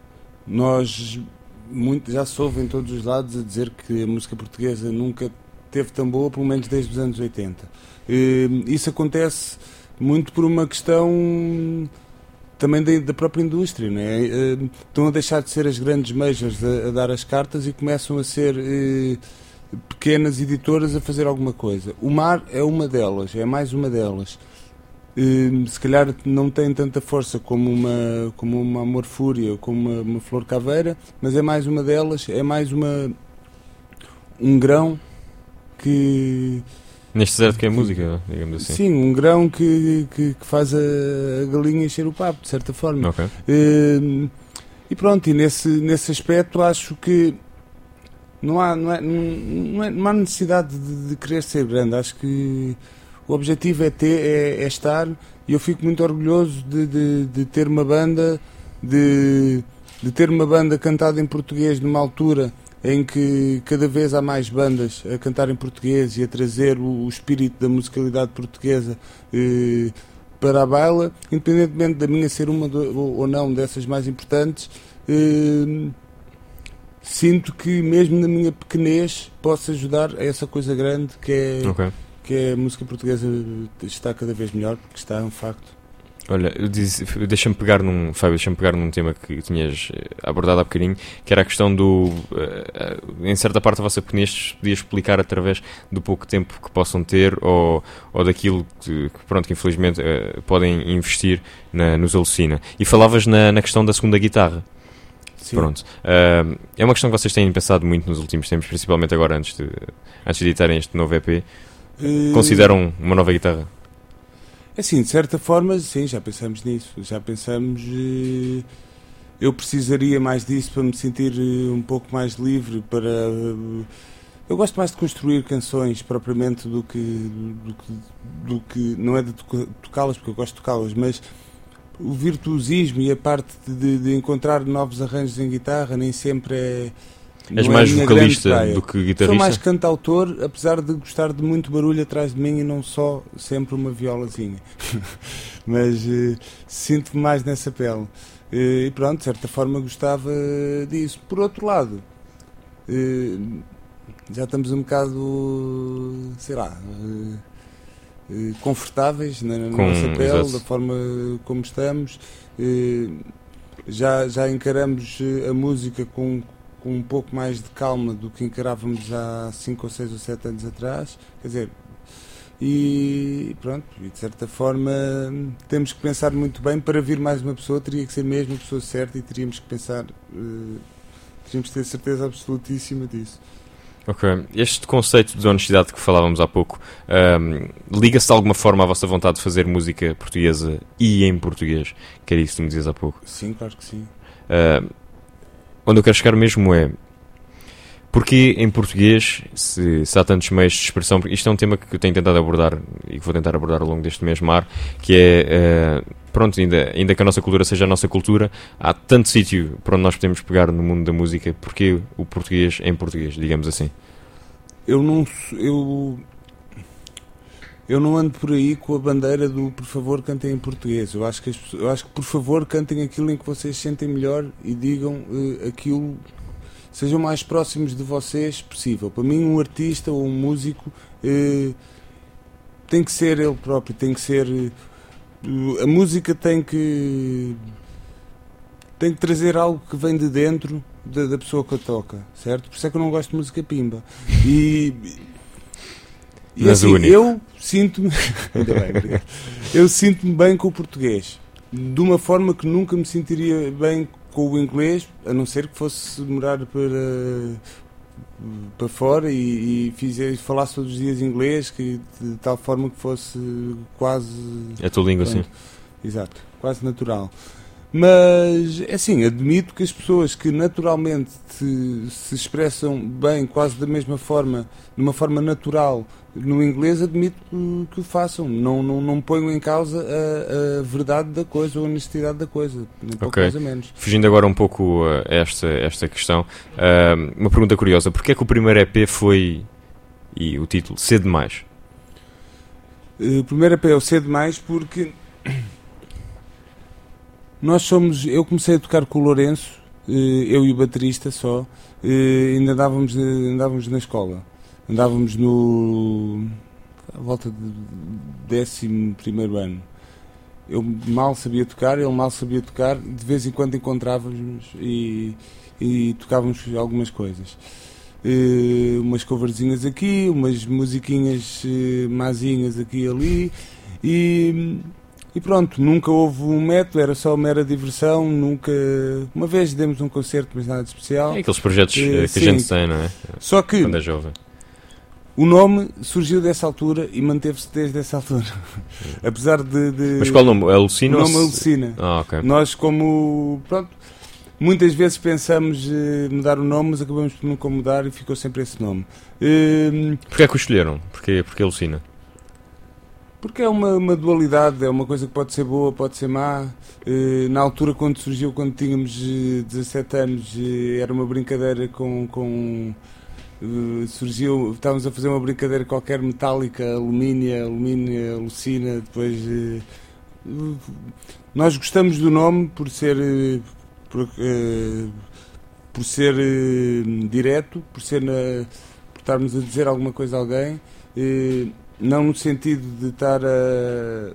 nós... Muito, já se ouve em todos os lados a dizer que a música portuguesa nunca teve tão boa, pelo menos desde os anos oitenta. Uh, isso acontece muito por uma questão também da, da própria indústria, não é? Uh, estão a deixar de ser as grandes majors a, a dar as cartas e começam a ser uh, pequenas editoras a fazer alguma coisa. O Mar é uma delas, é mais uma delas. Uh, se calhar não tem tanta força como uma, como uma Amor Fúria ou como uma, uma Flor Caveira, mas é mais uma delas, é mais uma um grão que... Neste deserto que é música, digamos assim. Sim, um grão que, que, que faz a, a galinha encher o papo, de certa forma. Okay. Uh, e pronto, e nesse, nesse aspecto acho que não há, não, é, não, é, não há necessidade de, de querer ser grande. Acho que o objetivo é, ter, é, é estar, e eu fico muito orgulhoso de, de, de ter uma banda, de, de ter uma banda cantada em português numa altura em que cada vez há mais bandas a cantar em português e a trazer o, o espírito da musicalidade portuguesa eh, para a baila, independentemente da minha ser uma do, ou não dessas mais importantes. Eh, sinto que mesmo na minha pequenez posso ajudar a essa coisa grande que é... Okay. que a música portuguesa está cada vez melhor, porque está, é um facto. Olha, deixa-me pegar num, Fábio, deixa-me pegar num tema que tinhas abordado há bocadinho, que era a questão do, uh, em certa parte da vossa pequenez, podia explicar através do pouco tempo que possam ter, ou, ou daquilo que, que, pronto, que infelizmente uh, podem investir na, nos Alucina. E falavas na, na questão da segunda guitarra. Sim. Pronto. Uh, é uma questão que vocês têm pensado muito nos últimos tempos, principalmente agora, antes de, antes de editarem este novo E P. Consideram uma nova guitarra? Assim, de certa forma, sim, já pensamos nisso. Já pensamos... Uh, eu precisaria mais disso para me sentir uh, um pouco mais livre, para... Uh, eu gosto mais de construir canções, propriamente, do que... Do que, do que não é de tocá-las, porque eu gosto de tocá-las, mas o virtuosismo e a parte de, de encontrar novos arranjos em guitarra nem sempre é... És mais vocalista do que guitarrista? Sou mais cantautor, apesar de gostar de muito barulho atrás de mim e não só sempre uma violazinha. Mas uh, sinto-me mais nessa pele. Uh, e pronto, de certa forma gostava disso. Por outro lado, uh, já estamos um bocado, sei lá, uh, uh, confortáveis na, na Com, nossa pele, exato. da forma como estamos. Uh, já, já encaramos a música com com um pouco mais de calma do que encarávamos há cinco ou seis ou sete anos atrás, quer dizer, e pronto, e de certa forma temos que pensar muito bem. Para vir mais uma pessoa teria que ser mesmo a pessoa certa e teríamos que pensar, uh, teríamos que ter certeza absolutíssima disso. Ok, este conceito de honestidade que falávamos há pouco, um, liga-se de alguma forma à vossa vontade de fazer música portuguesa e em português, que era isso que tu me dizias há pouco? Sim, claro que sim. Uh, Onde eu quero chegar mesmo é, porque em português, se, se há tantos meios de expressão, porque isto é um tema que eu tenho tentado abordar e que vou tentar abordar ao longo deste mês mar, que é, uh, pronto, ainda, ainda que a nossa cultura seja a nossa cultura, há tanto sítio para onde nós podemos pegar no mundo da música, porque o português em português, digamos assim. Eu não... Eu... eu não ando por aí com a bandeira do por favor cantem em português. Eu acho que, as, eu acho que por favor cantem aquilo em que vocês sentem melhor e digam uh, aquilo, sejam mais próximos de vocês possível. Para mim, um artista ou um músico uh, tem que ser ele próprio, tem que ser... Uh, a música tem que... tem que trazer algo que vem de dentro da, da pessoa que a toca, certo? Por isso é que eu não gosto de música pimba. E... E Mas assim, único. eu sinto-me Ainda bem, obrigado. Eu sinto-me bem com o português, de uma forma que nunca me sentiria bem com o inglês, a não ser que fosse morar para, para fora e, e fizer, falasse todos os dias inglês, que, de tal forma que fosse quase... É a tua língua, pronto, sim. Exato, quase natural. Mas, é assim, admito que as pessoas que naturalmente se, se expressam bem, quase da mesma forma, de uma forma natural, no inglês, admito que, que o façam. Não, não, não ponho em causa a, a verdade da coisa, a honestidade da coisa, nem pouco Ok. mais ou menos. Fugindo agora um pouco a esta, esta questão, uh, uma pergunta curiosa. Porquê é que o primeiro E P foi, e o título, Cedo Demais? Uh, o primeiro E P é o Cedo Demais porque... Nós somos, eu comecei a tocar com o Lourenço, eu e o baterista só, ainda andávamos, andávamos na escola, andávamos no, à volta de décimo primeiro ano. Eu mal sabia tocar, ele mal sabia tocar, de vez em quando encontrávamos e, e tocávamos algumas coisas. Uh, umas coverzinhas aqui, umas musiquinhas uh, mazinhas aqui e ali, e... E pronto, nunca houve um método, era só mera diversão, nunca... Uma vez demos um concerto, mas nada de especial. É aqueles projetos uh, que sim. a gente tem, não é? Só que quando é jovem. O nome surgiu dessa altura e manteve-se desde essa altura. Apesar de, de... Mas qual nome? Alucina? O nome se... Alucina. Ah, ok. Nós como... Pronto, muitas vezes pensamos uh, mudar o nome, mas acabamos por nunca mudar e ficou sempre esse nome. Uh, Porquê é que o escolheram? Porquê, porquê Alucina? Porque é uma, uma dualidade, é uma coisa que pode ser boa, pode ser má. Uh, na altura, quando surgiu, quando tínhamos uh, dezassete anos, uh, era uma brincadeira com... com uh, surgiu, estávamos a fazer uma brincadeira qualquer metálica, alumínio, alumínio, alucina, depois... Uh, uh, nós gostamos do nome por ser... Uh, por, uh, por ser uh, direto, por, ser na, por estarmos a dizer alguma coisa a alguém... Uh, não no sentido de estar a,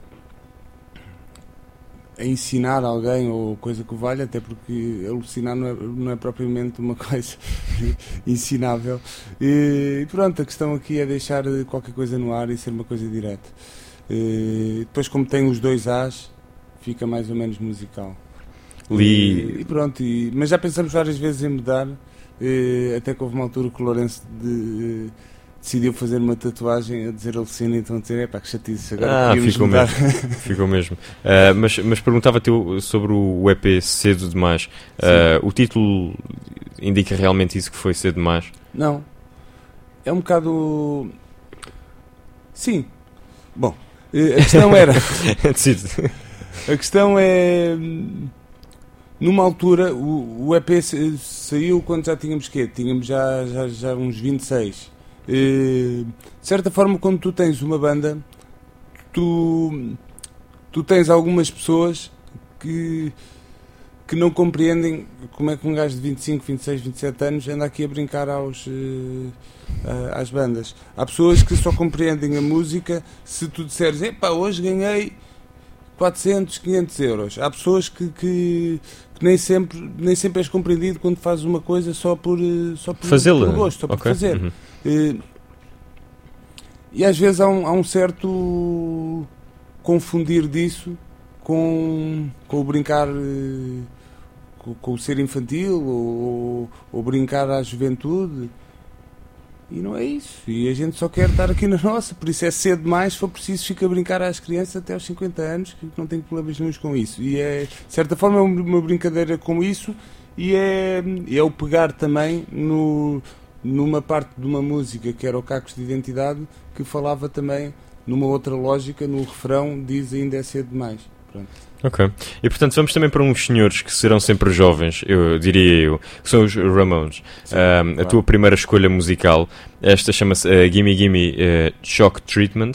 a ensinar alguém ou coisa que valha, até porque alucinar não é, não é propriamente uma coisa ensinável. E, e pronto, a questão aqui é deixar qualquer coisa no ar e ser uma coisa direta. E, depois, como tem os dois As, fica mais ou menos musical. Li... E, e pronto, e, mas já pensamos várias vezes em mudar, e, até que houve uma altura que o Lourenço de, decidiu fazer uma tatuagem a dizer Alucina, então a dizer, é pá, que chatice, agora ah, ficou mudar. mesmo, ficou mesmo. Uh, mas, mas perguntava-te sobre o E P Cedo Demais. Uh, o título indica realmente isso, que foi cedo demais? Não. É um bocado... Sim. Bom, a questão era... a questão é... Numa altura, o, o E P saiu quando já tínhamos quê? Tínhamos já, já, já uns vinte e seis. Uh, de certa forma, quando tu tens uma banda, tu, tu tens algumas pessoas que, que não compreendem como é que um gajo de vinte e cinco, vinte e seis, vinte e sete anos anda aqui a brincar aos, uh, às bandas. Há pessoas que só compreendem a música se tu disseres, epá, hoje ganhei quatrocentos, quinhentos euros. Há pessoas que, que, que nem, sempre, nem sempre és compreendido quando fazes uma coisa só por, só por, por gosto, só por okay. fazer. Uhum. E, e às vezes há um, há um certo confundir disso com, com o brincar, com, com o ser infantil ou, ou brincar à juventude. E não é isso. E a gente só quer estar aqui na nossa. Por isso é cedo demais. Se for preciso, fica a brincar às crianças até aos cinquenta anos, que não tenho problemas nenhum com isso. E é, de certa forma, é uma brincadeira com isso. E é, é o pegar também no, numa parte de uma música que era o Cacos de Identidade, que falava também numa outra lógica. No refrão diz ainda é cedo demais. Pronto. Ok. E portanto vamos também para uns senhores que serão sempre jovens, eu diria eu, que são os Ramones. Sim, um, claro. A tua primeira escolha musical, esta chama-se uh, Gimme Gimme uh, Shock Treatment.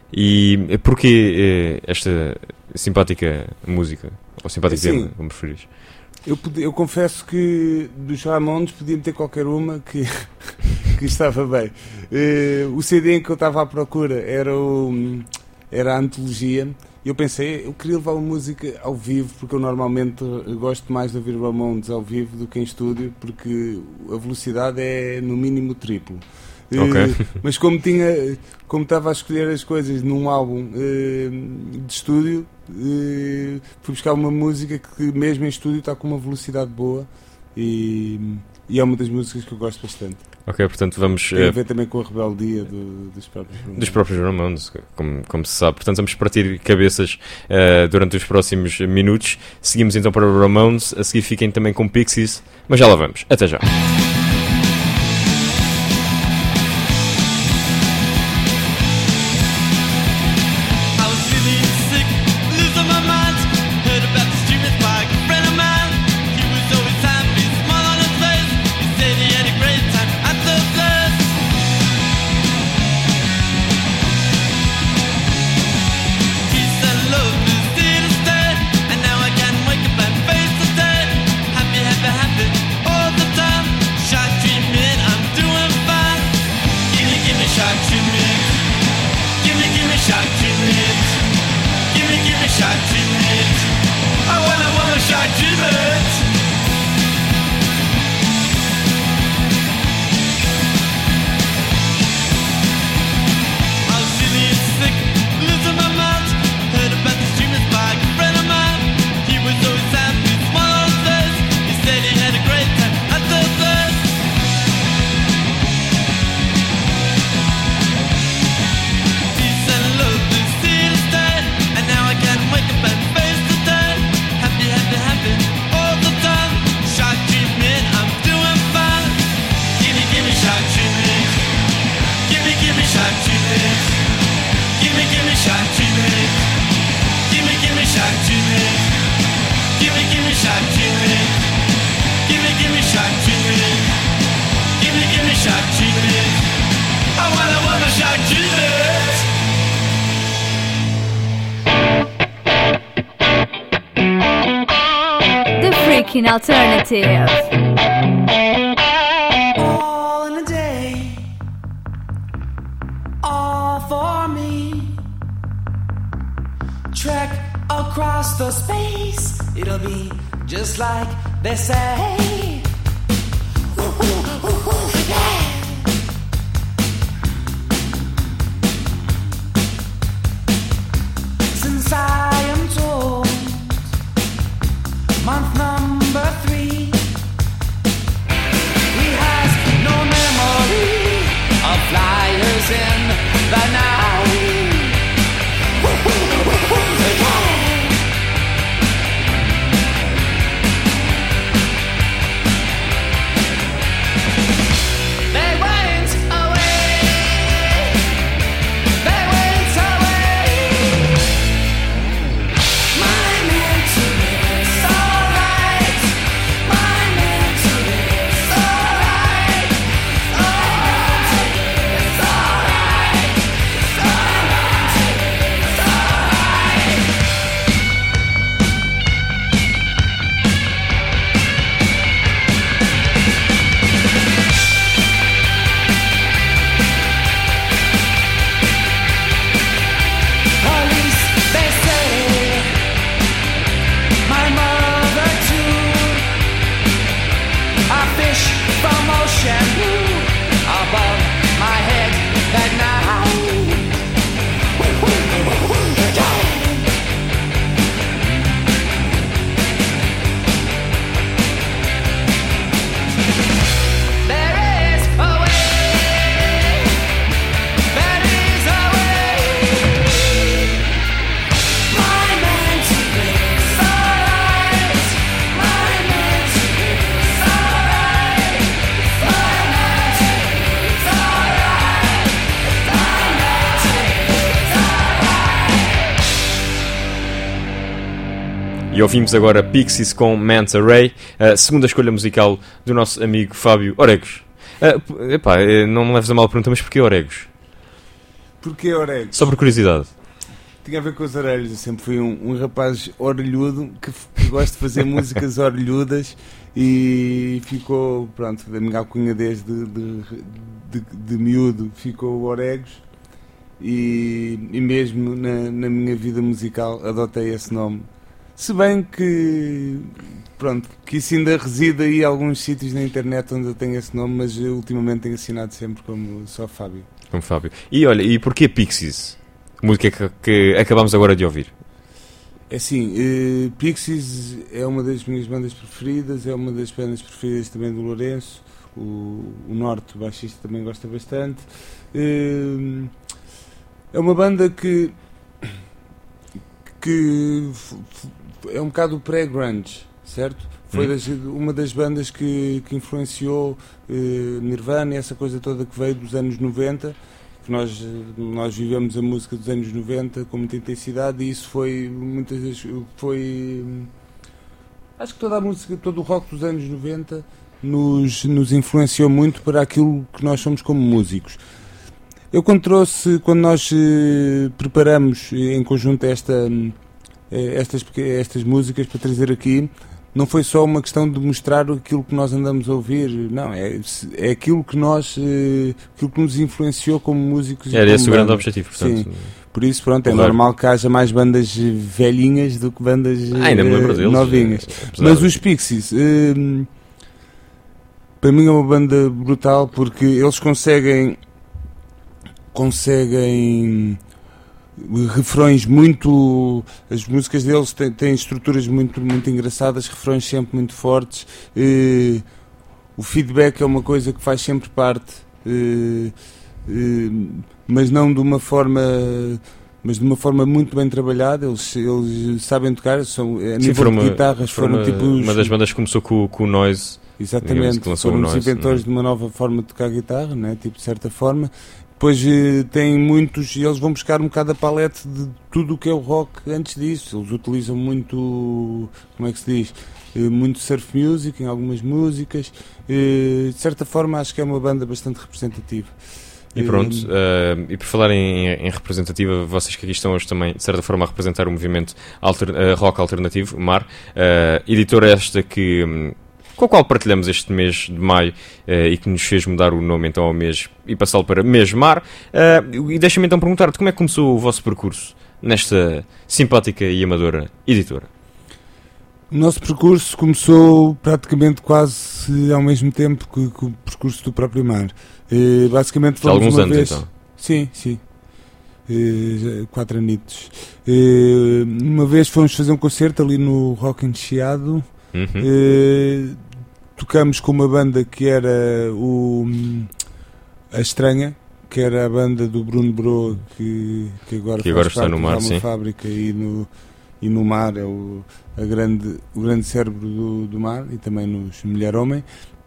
E porquê esta simpática música? Ou simpático Sim. tema, como preferires? Eu, podia, eu confesso que dos Ramones podia meter qualquer uma que, que estava bem. Uh, o C D em que eu estava à procura era, o, era a Antologia. E eu pensei, eu queria levar uma música ao vivo, porque eu normalmente gosto mais de ouvir Ramones ao vivo do que em estúdio, porque a velocidade é no mínimo triplo. Okay. Uh, mas como tinha, como estava a escolher as coisas num álbum uh, de estúdio, uh, fui buscar uma música que mesmo em estúdio está com uma velocidade boa e, e é uma das músicas que eu gosto bastante. Ok, portanto vamos... Tem a uh, ver também com a rebeldia do, dos próprios Ramones. Dos próprios Ramones, como, como se sabe. Portanto vamos partir cabeças uh, durante os próximos minutos. Seguimos então para o Ramones, a seguir fiquem também com Pixies, mas já lá vamos. Até já. Freaking Alternative. All in a day, all for me. Trek across the space, it'll be just like they say. Ooh, ooh, ooh, ooh, yeah. Since I am told, month number three, he has no memory of flyers in the now. Woo, woo, woo, woo, yeah. They went away. They went away. My mental is alright. My mental is alright. My mental is alright. My mental is alright. Police, they say, my mother too. I fish from ocean blue above my head at night. There is a way. There is a way. My mental is alright. My mental is alright. My mental is alright. My mental is alright. E ouvimos agora Pixies com Manta Ray, a segunda escolha musical do nosso amigo Fábio Oregos. Uh, epá, eh, não me leves a mal a pergunta, mas porquê Oregos? Porquê orelhas? Só por curiosidade. Tinha a ver com as orelhas. Eu sempre fui um, um rapaz orelhudo que, que gosta de fazer músicas orelhudas e ficou, pronto, a minha alcunha desde de, de, de miúdo ficou o Orégos e, e mesmo na, na minha vida musical adotei esse nome. Se bem que, pronto, que isso ainda reside aí em alguns sítios na internet onde eu tenho esse nome, mas eu ultimamente tenho assinado sempre como só Fábio. Como Fábio. E olha, e porquê Pixies? Música que, que acabamos agora de ouvir. É assim, uh, Pixies é uma das minhas bandas preferidas, é uma das bandas preferidas também do Lourenço, o, o Norte, o baixista, também gosta bastante. Uh, é uma banda que, que é um bocado pré-grunge, certo? Foi hum. das, uma das bandas que, que influenciou uh, Nirvana, essa coisa toda que veio dos anos noventa. Nós, nós vivemos a música dos anos noventa com muita intensidade e isso foi muitas vezes foi acho que toda a música, todo o rock dos anos noventa nos, nos influenciou muito para aquilo que nós somos como músicos. Eu quando trouxe, quando nós eh, preparamos em conjunto esta, eh, estas, estas músicas para trazer aqui, não foi só uma questão de mostrar aquilo que nós andamos a ouvir, não, é, é aquilo que nós, eh, aquilo que nos influenciou como músicos. Era esse o grande objetivo, portanto. Sim. Por isso, pronto, é claro. Normal que haja mais bandas velhinhas do que bandas ah, ainda me lembro deles, novinhas. É, mas os Pixies, eh, para mim é uma banda brutal porque eles conseguem, conseguem refrões muito, as músicas deles têm, têm estruturas muito, muito engraçadas, refrões sempre muito fortes, eh, o feedback é uma coisa que faz sempre parte, eh, eh, mas não de uma forma, mas de uma forma muito bem trabalhada. Eles, eles sabem tocar, são, a nível Sim, de uma, guitarras foram uma, tipo os, uma das bandas que começou com, com o Noise. Exatamente, que foram o os noise, inventores não? de uma nova forma de tocar guitarra, né? Tipo, de certa forma. Depois eh, tem muitos, e eles vão buscar um bocado a palete de tudo o que é o rock antes disso. Eles utilizam muito, como é que se diz, eh, muito surf music em algumas músicas. Eh, de certa forma acho que é uma banda bastante representativa. E pronto, uh, e por falar em, em representativa, vocês que aqui estão hoje também, de certa forma, a representar o movimento alter, uh, rock alternativo, Mar, uh, editora esta que... Um, com o qual partilhamos este mês de maio uh, e que nos fez mudar o nome então ao mês e passá-lo para Mês Mar. Uh, e deixa-me então perguntar-te como é que começou o vosso percurso nesta simpática e amadora editora? O nosso percurso começou praticamente quase ao mesmo tempo que, que o percurso do próprio Mar. Uh, basicamente fomos alguns uma anos vez... então? Sim, sim. Uh, quatro anitos. Uh, uma vez fomos fazer um concerto ali no Rock em Chiado. Uhum. Uh, tocamos com uma banda que era o A Estranha, que era a banda do Bruno Bro, que, que agora, que agora está no Mar, sim. Fábrica e no, e no Mar é o, a grande, o grande cérebro do, do Mar e também nos Mulher Homem.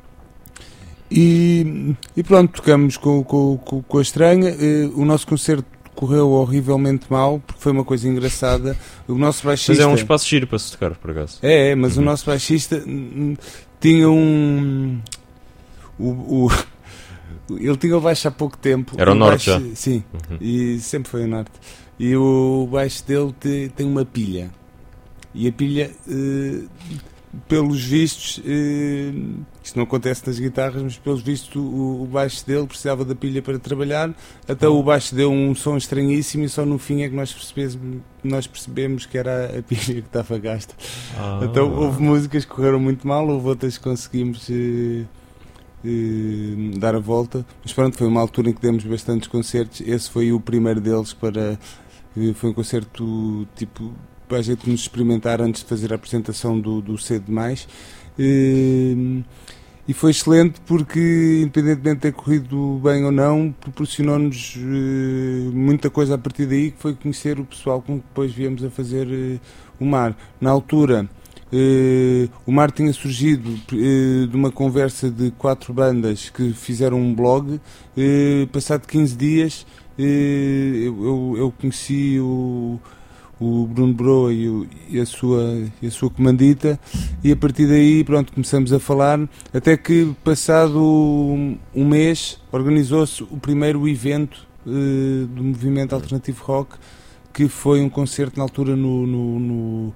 E, e pronto, tocamos com, com, com, com A Estranha. Uh, o nosso concerto correu horrivelmente mal, porque foi uma coisa engraçada. O nosso baixista... Mas é um espaço giro para se tocar, por acaso. É, mas uhum. o nosso baixista tinha um... O, o... Ele tinha o baixo há pouco tempo. Era o, o Norte baixo, já? Sim, uhum. E sempre foi o Norte. E o baixo dele te, tem uma pilha. E a pilha... Uh, pelos vistos, uh, isto não acontece nas guitarras, mas pelos vistos o, o baixo dele precisava da pilha para trabalhar, até o baixo deu um som estranhíssimo e só no fim é que nós percebemos, nós percebemos que era a pilha que estava gasta. Ah. Então houve músicas que correram muito mal, houve outras que conseguimos uh, uh, dar a volta, mas pronto, foi uma altura em que demos bastantes concertos. Esse foi o primeiro deles, para uh, foi um concerto tipo... para a gente nos experimentar antes de fazer a apresentação do, do C demais, e, e foi excelente porque, independentemente de ter corrido bem ou não, proporcionou-nos uh, muita coisa a partir daí, que foi conhecer o pessoal com que depois viemos a fazer uh, o Mar. Na altura, uh, o Mar tinha surgido uh, de uma conversa de quatro bandas que fizeram um blog. Uh, passado quinze dias, uh, eu, eu, eu conheci o o Bruno Bro e, o, e, a sua, e a sua comandita, e a partir daí, pronto, começamos a falar, até que passado um, um mês organizou-se o primeiro evento uh, do movimento alternativo rock, que foi um concerto na altura no, no, no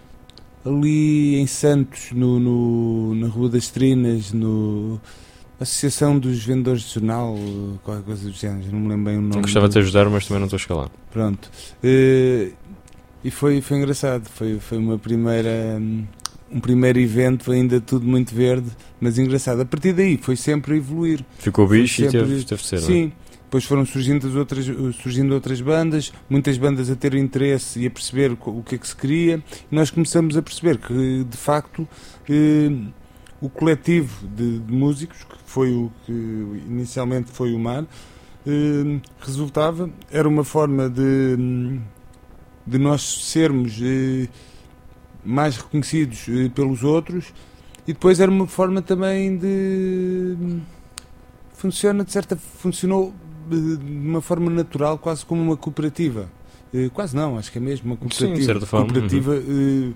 ali em Santos, no, no, na Rua das Trinas, no Associação dos Vendedores de Jornal, qualquer coisa do género, não me lembro bem o nome. Eu gostava do... de te ajudar, mas também não estou a chegar lá. Pronto. Uh, e foi, foi engraçado, foi, foi uma primeira, um primeiro evento, ainda tudo muito verde, mas engraçado. A partir daí foi sempre a evoluir. Ficou bicho sempre... e teve, teve de ser, Sim. Não é? Depois foram surgindo, as outras, surgindo outras bandas, muitas bandas a ter interesse e a perceber o que é que se queria, e nós começamos a perceber que, de facto, eh, o coletivo de, de músicos, que foi o que inicialmente foi o Mar, eh, resultava, era uma forma de, de nós sermos eh, mais reconhecidos eh, pelos outros, e depois era uma forma também de... Funciona, de certa... Funcionou de uma forma natural, quase como uma cooperativa. Eh, quase não, acho que é mesmo uma cooperativa. Sim, de certa forma. Cooperativa, uhum.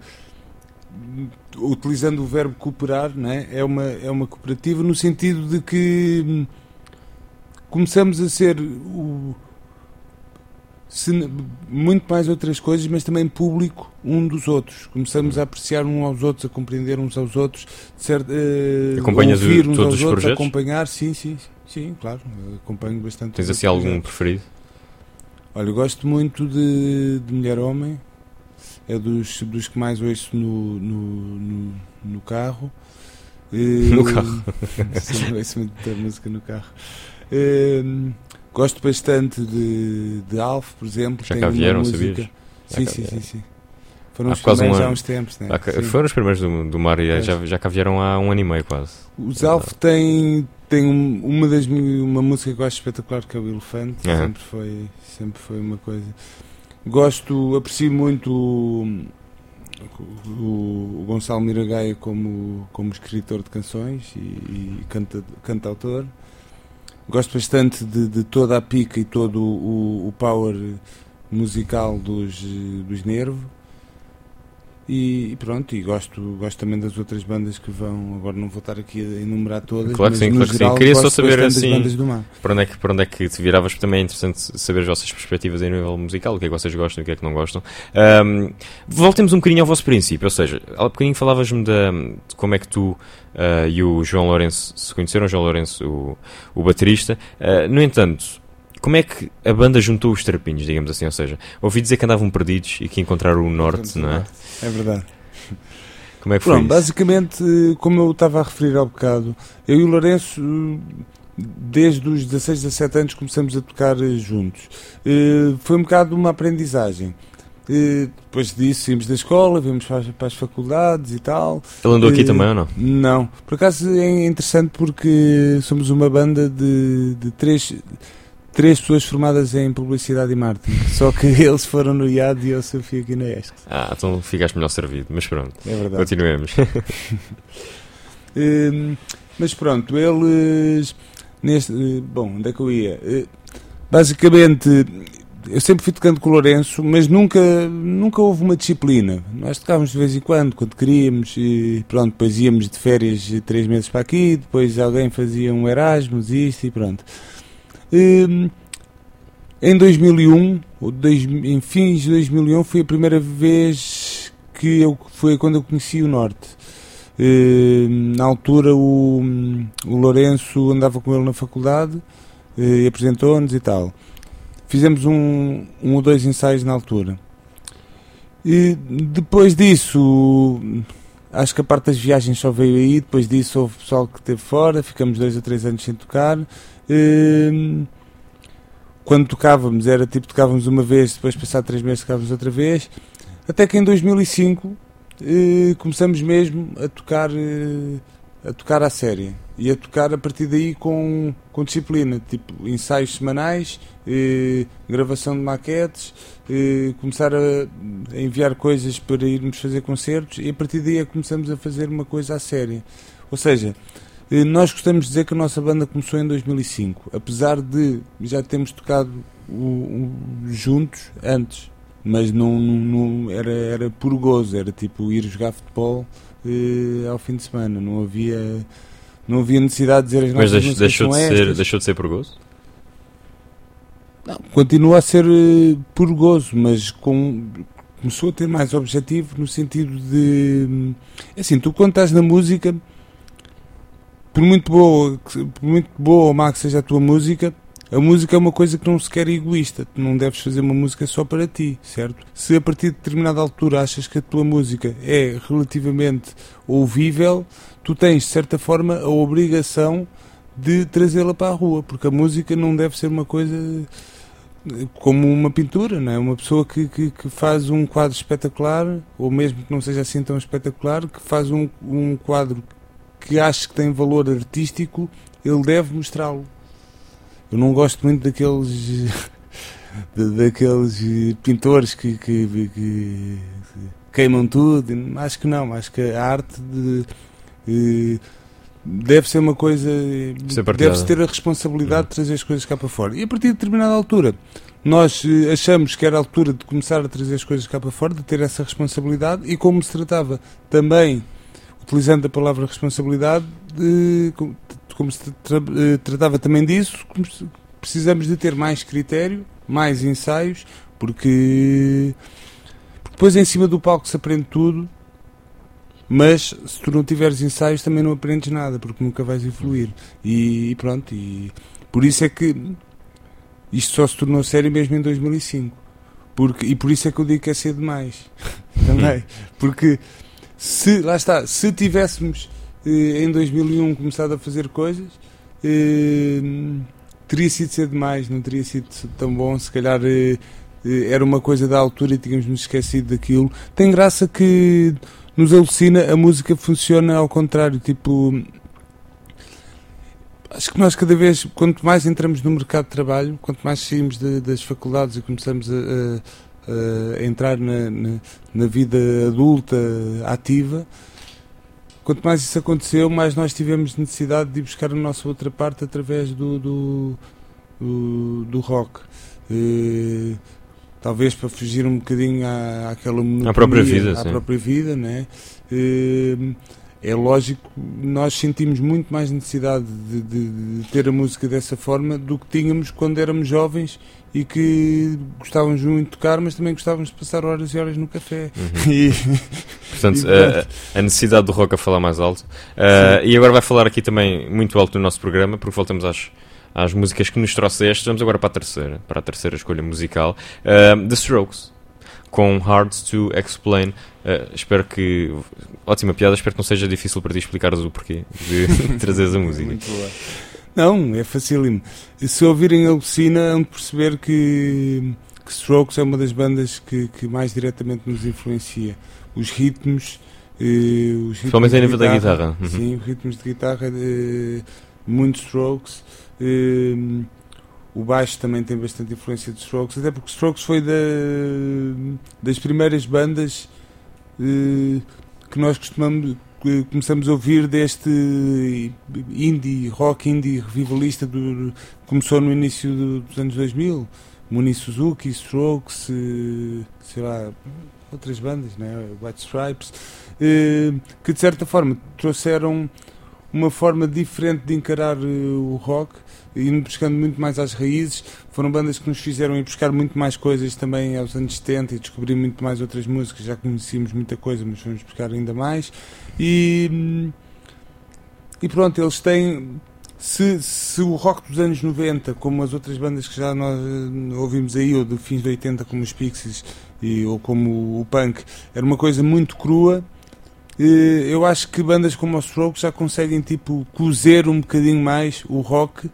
eh, utilizando o verbo cooperar, não é? É uma, é uma cooperativa no sentido de que hum, começamos a ser o, se, muito mais outras coisas, mas também público um dos outros. Começamos a apreciar uns aos outros, a compreender uns aos outros, de certo, eh, Acompanhas ouvir o, uns todos aos os outros, projetos? acompanhar, sim, sim, sim, claro, acompanho bastante. Tens assim algum projetos. Preferido? Olha, eu gosto muito de, de Mulher Homem, é dos, dos que mais ouço no, no, no, no carro. No uh, carro? Sim, ouço muita música no carro. Uh, gosto bastante de, de Alf, por exemplo. Já cá vieram, sabias? Sim, sim, sim, sim. Foram há os primeiros um há uns tempos, né? Há, foram os primeiros do, do mar e é. já, já cá vieram há um ano e meio quase. Os Alf têm, têm uma, das, uma música que eu acho espetacular, que é o Elefante. Uhum. Sempre, foi, sempre foi uma coisa. Gosto, aprecio muito o, o, o Gonçalo Miragaia como, como escritor de canções e, e canta, cantautor. Gosto bastante de, de toda a pica e todo o, o power musical dos, dos Nervo. E, e pronto, e gosto, gosto também das outras bandas que vão, agora não vou estar aqui a enumerar todas, claro mas que sim, no claro geral que sim. Queria só saber assim, para onde, é que, para onde é que te viravas, porque também é interessante saber as vossas perspectivas em nível musical, o que é que vocês gostam e o que é que não gostam. Um, voltemos um bocadinho ao vosso princípio, ou seja, há um bocadinho falavas-me de, de como é que tu uh, e o João Lourenço se conheceram, o João Lourenço, o, o baterista. Uh, no entanto, como é que a banda juntou os trapinhos, digamos assim? Ou seja, ouvi dizer que andavam perdidos e que encontraram o norte, não é? É verdade. Como é que foi Pronto, isso? Basicamente, como eu estava a referir ao bocado, eu e o Lourenço, desde os dezasseis, dezassete anos, começamos a tocar juntos. Foi um bocado uma aprendizagem. Depois disso, saímos da escola, vimos para as faculdades e tal. Ele andou aqui também ou não? Não. Por acaso é interessante porque somos uma banda de, de três... Três pessoas formadas em publicidade e marketing. Só que eles foram no I A D e eu só fui aqui na E S C. Ah, então ficaste melhor servido. Mas pronto, é verdade. Continuemos. uh, mas pronto, eles... Neste, uh, bom, onde é que eu ia? Uh, basicamente, eu sempre fui tocando com o Lourenço, mas nunca, nunca houve uma disciplina. Nós tocávamos de vez em quando, quando queríamos. E pronto, depois íamos de férias três meses para aqui, depois alguém fazia um Erasmus, isto e pronto. Um, em dois mil e um, ou dois, em fins de dois mil e um, foi a primeira vez que eu, foi quando eu conheci o Norte. Um, na altura o, o Lourenço andava com ele na faculdade e apresentou-nos e tal. Fizemos um, um ou dois ensaios na altura. E depois disso, acho que a parte das viagens só veio aí. Depois disso houve pessoal que esteve fora, ficamos dois ou três anos sem tocar. Uh, quando tocávamos era tipo, tocávamos uma vez, depois passado três meses tocávamos outra vez, até que em dois mil e cinco uh, começamos mesmo a tocar uh, a tocar à série e a tocar a partir daí com, com disciplina, tipo ensaios semanais, uh, gravação de maquetes, uh, começar a, a enviar coisas para irmos fazer concertos e a partir daí é que começamos a fazer uma coisa à série. Ou seja, nós gostamos de dizer que a nossa banda começou em dois mil e cinco, apesar de já termos tocado o, o, juntos antes, mas não, não, era, era por gozo, era tipo ir jogar futebol eh, ao fim de semana, não havia, não havia necessidade de dizer as nossas músicas. Mas deixou, são de estas. ser, deixou de ser por gozo? Não, continua a ser uh, por gozo, mas com, começou a ter mais objetivo no sentido de... Assim, tu quando estás na música, por muito boa, por muito boa ou má que seja a tua música, a música é uma coisa que não se quer egoísta. Tu não deves fazer uma música só para ti, certo? Se a partir de determinada altura achas que a tua música é relativamente ouvível, tu tens, de certa forma, a obrigação de trazê-la para a rua, porque a música não deve ser uma coisa como uma pintura, não é? Uma pessoa que, que, que faz um quadro espetacular, ou mesmo que não seja assim tão espetacular, que faz um, um quadro que acha que tem valor artístico, ele deve mostrá-lo. Eu não gosto muito daqueles daqueles pintores que, que, que queimam tudo. Acho que não, acho que a arte de, de, deve ser uma coisa, deve-se ter a responsabilidade de trazer as coisas cá para fora. E a partir de determinada altura nós achamos que era a altura de começar a trazer as coisas cá para fora, de ter essa responsabilidade, e como se tratava também, utilizando a palavra responsabilidade, de, como se tra tratava também disso, precisamos de ter mais critério, mais ensaios, porque, porque depois em cima do palco se aprende tudo, mas se tu não tiveres ensaios também não aprendes nada, porque nunca vais evoluir. E, e pronto, e por isso é que isto só se tornou sério mesmo em dois mil e cinco, porque, e por isso é que eu digo que é cedo demais também, porque se, lá está, se tivéssemos em dois mil e um começado a fazer coisas, eh, teria sido cedo demais, não teria sido tão bom. Se calhar eh, era uma coisa da altura e tínhamos nos esquecido daquilo. Tem graça que nos alucina, a música funciona ao contrário, tipo, acho que nós cada vez, quanto mais entramos no mercado de trabalho, quanto mais saímos de, das faculdades e começamos a, a, a entrar na, na, na vida adulta ativa, quanto mais isso aconteceu, mais nós tivemos necessidade de ir buscar a nossa outra parte através do, do, do, do rock. E, talvez para fugir um bocadinho à, àquela monotonia, à própria vida, à sim. própria vida, né? E, é lógico, nós sentimos muito mais necessidade de, de, de ter a música dessa forma do que tínhamos quando éramos jovens e que gostávamos muito de tocar, mas também gostávamos de passar horas e horas no café. Uhum. E, portanto, e, a, a necessidade do rock a falar mais alto. Uh, e agora vai falar aqui também muito alto no nosso programa, porque voltamos às, às músicas que nos trouxeste. Vamos agora para a terceira, para a terceira escolha musical. Uh, The Strokes, com Hard to Explain. Uh, espero que... Ótima piada, espero que não seja difícil para ti explicares o porquê de trazeres a música. Muito boa. Não, é facílimo. Se ouvirem Alucina, hão de perceber que, que Strokes é uma das bandas que, que mais diretamente nos influencia. Os ritmos... Eh, os ritmos Principalmente a nível da guitarra. Uhum. Sim, os ritmos de guitarra, eh, muito Strokes. Eh, o baixo também tem bastante influência de Strokes, até porque Strokes foi da, das primeiras bandas eh, que nós costumamos... começamos a ouvir deste indie, rock indie revivalista do, começou no início do, dos anos dois mil, Muni Suzuki, Strokes, sei lá, outras bandas, né? White Stripes, que de certa forma trouxeram uma forma diferente de encarar o rock, indo buscando muito mais às raízes. Foram bandas que nos fizeram ir buscar muito mais coisas também aos anos setenta e descobrir muito mais outras músicas. Já conhecíamos muita coisa, mas fomos buscar ainda mais. E, e pronto, eles têm... Se, se o rock dos anos noventa, como as outras bandas que já nós ouvimos aí, ou do fins de oitenta, como os Pixies, e, ou como o punk, era uma coisa muito crua, eu acho que bandas como os Strokes já conseguem tipo cozer um bocadinho mais o rock,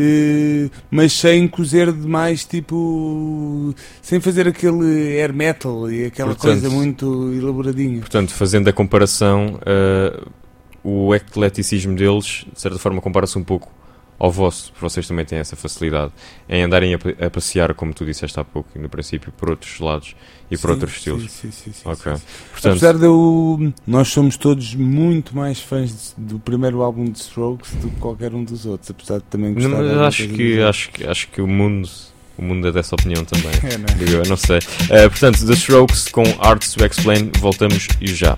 mas sem cozer demais, tipo, sem fazer aquele air metal e aquela portanto, coisa muito elaboradinha. Portanto, fazendo a comparação, uh, o ecleticismo deles de certa forma compara-se um pouco ao vosso, porque vocês também têm essa facilidade em andarem a, a passear, como tu disseste há pouco, no princípio, por outros lados e por sim, outros estilos. Sim, sim, sim, sim, okay. sim. Portanto, apesar de eu, nós somos todos muito mais fãs do primeiro álbum de Strokes do que qualquer um dos outros, apesar de também gostar. Não, de acho que acho que acho que o mundo o mundo é dessa opinião também. é, não é? Digo, eu não sei. Uh, portanto, The Strokes com Hard to Explain, voltamos e já.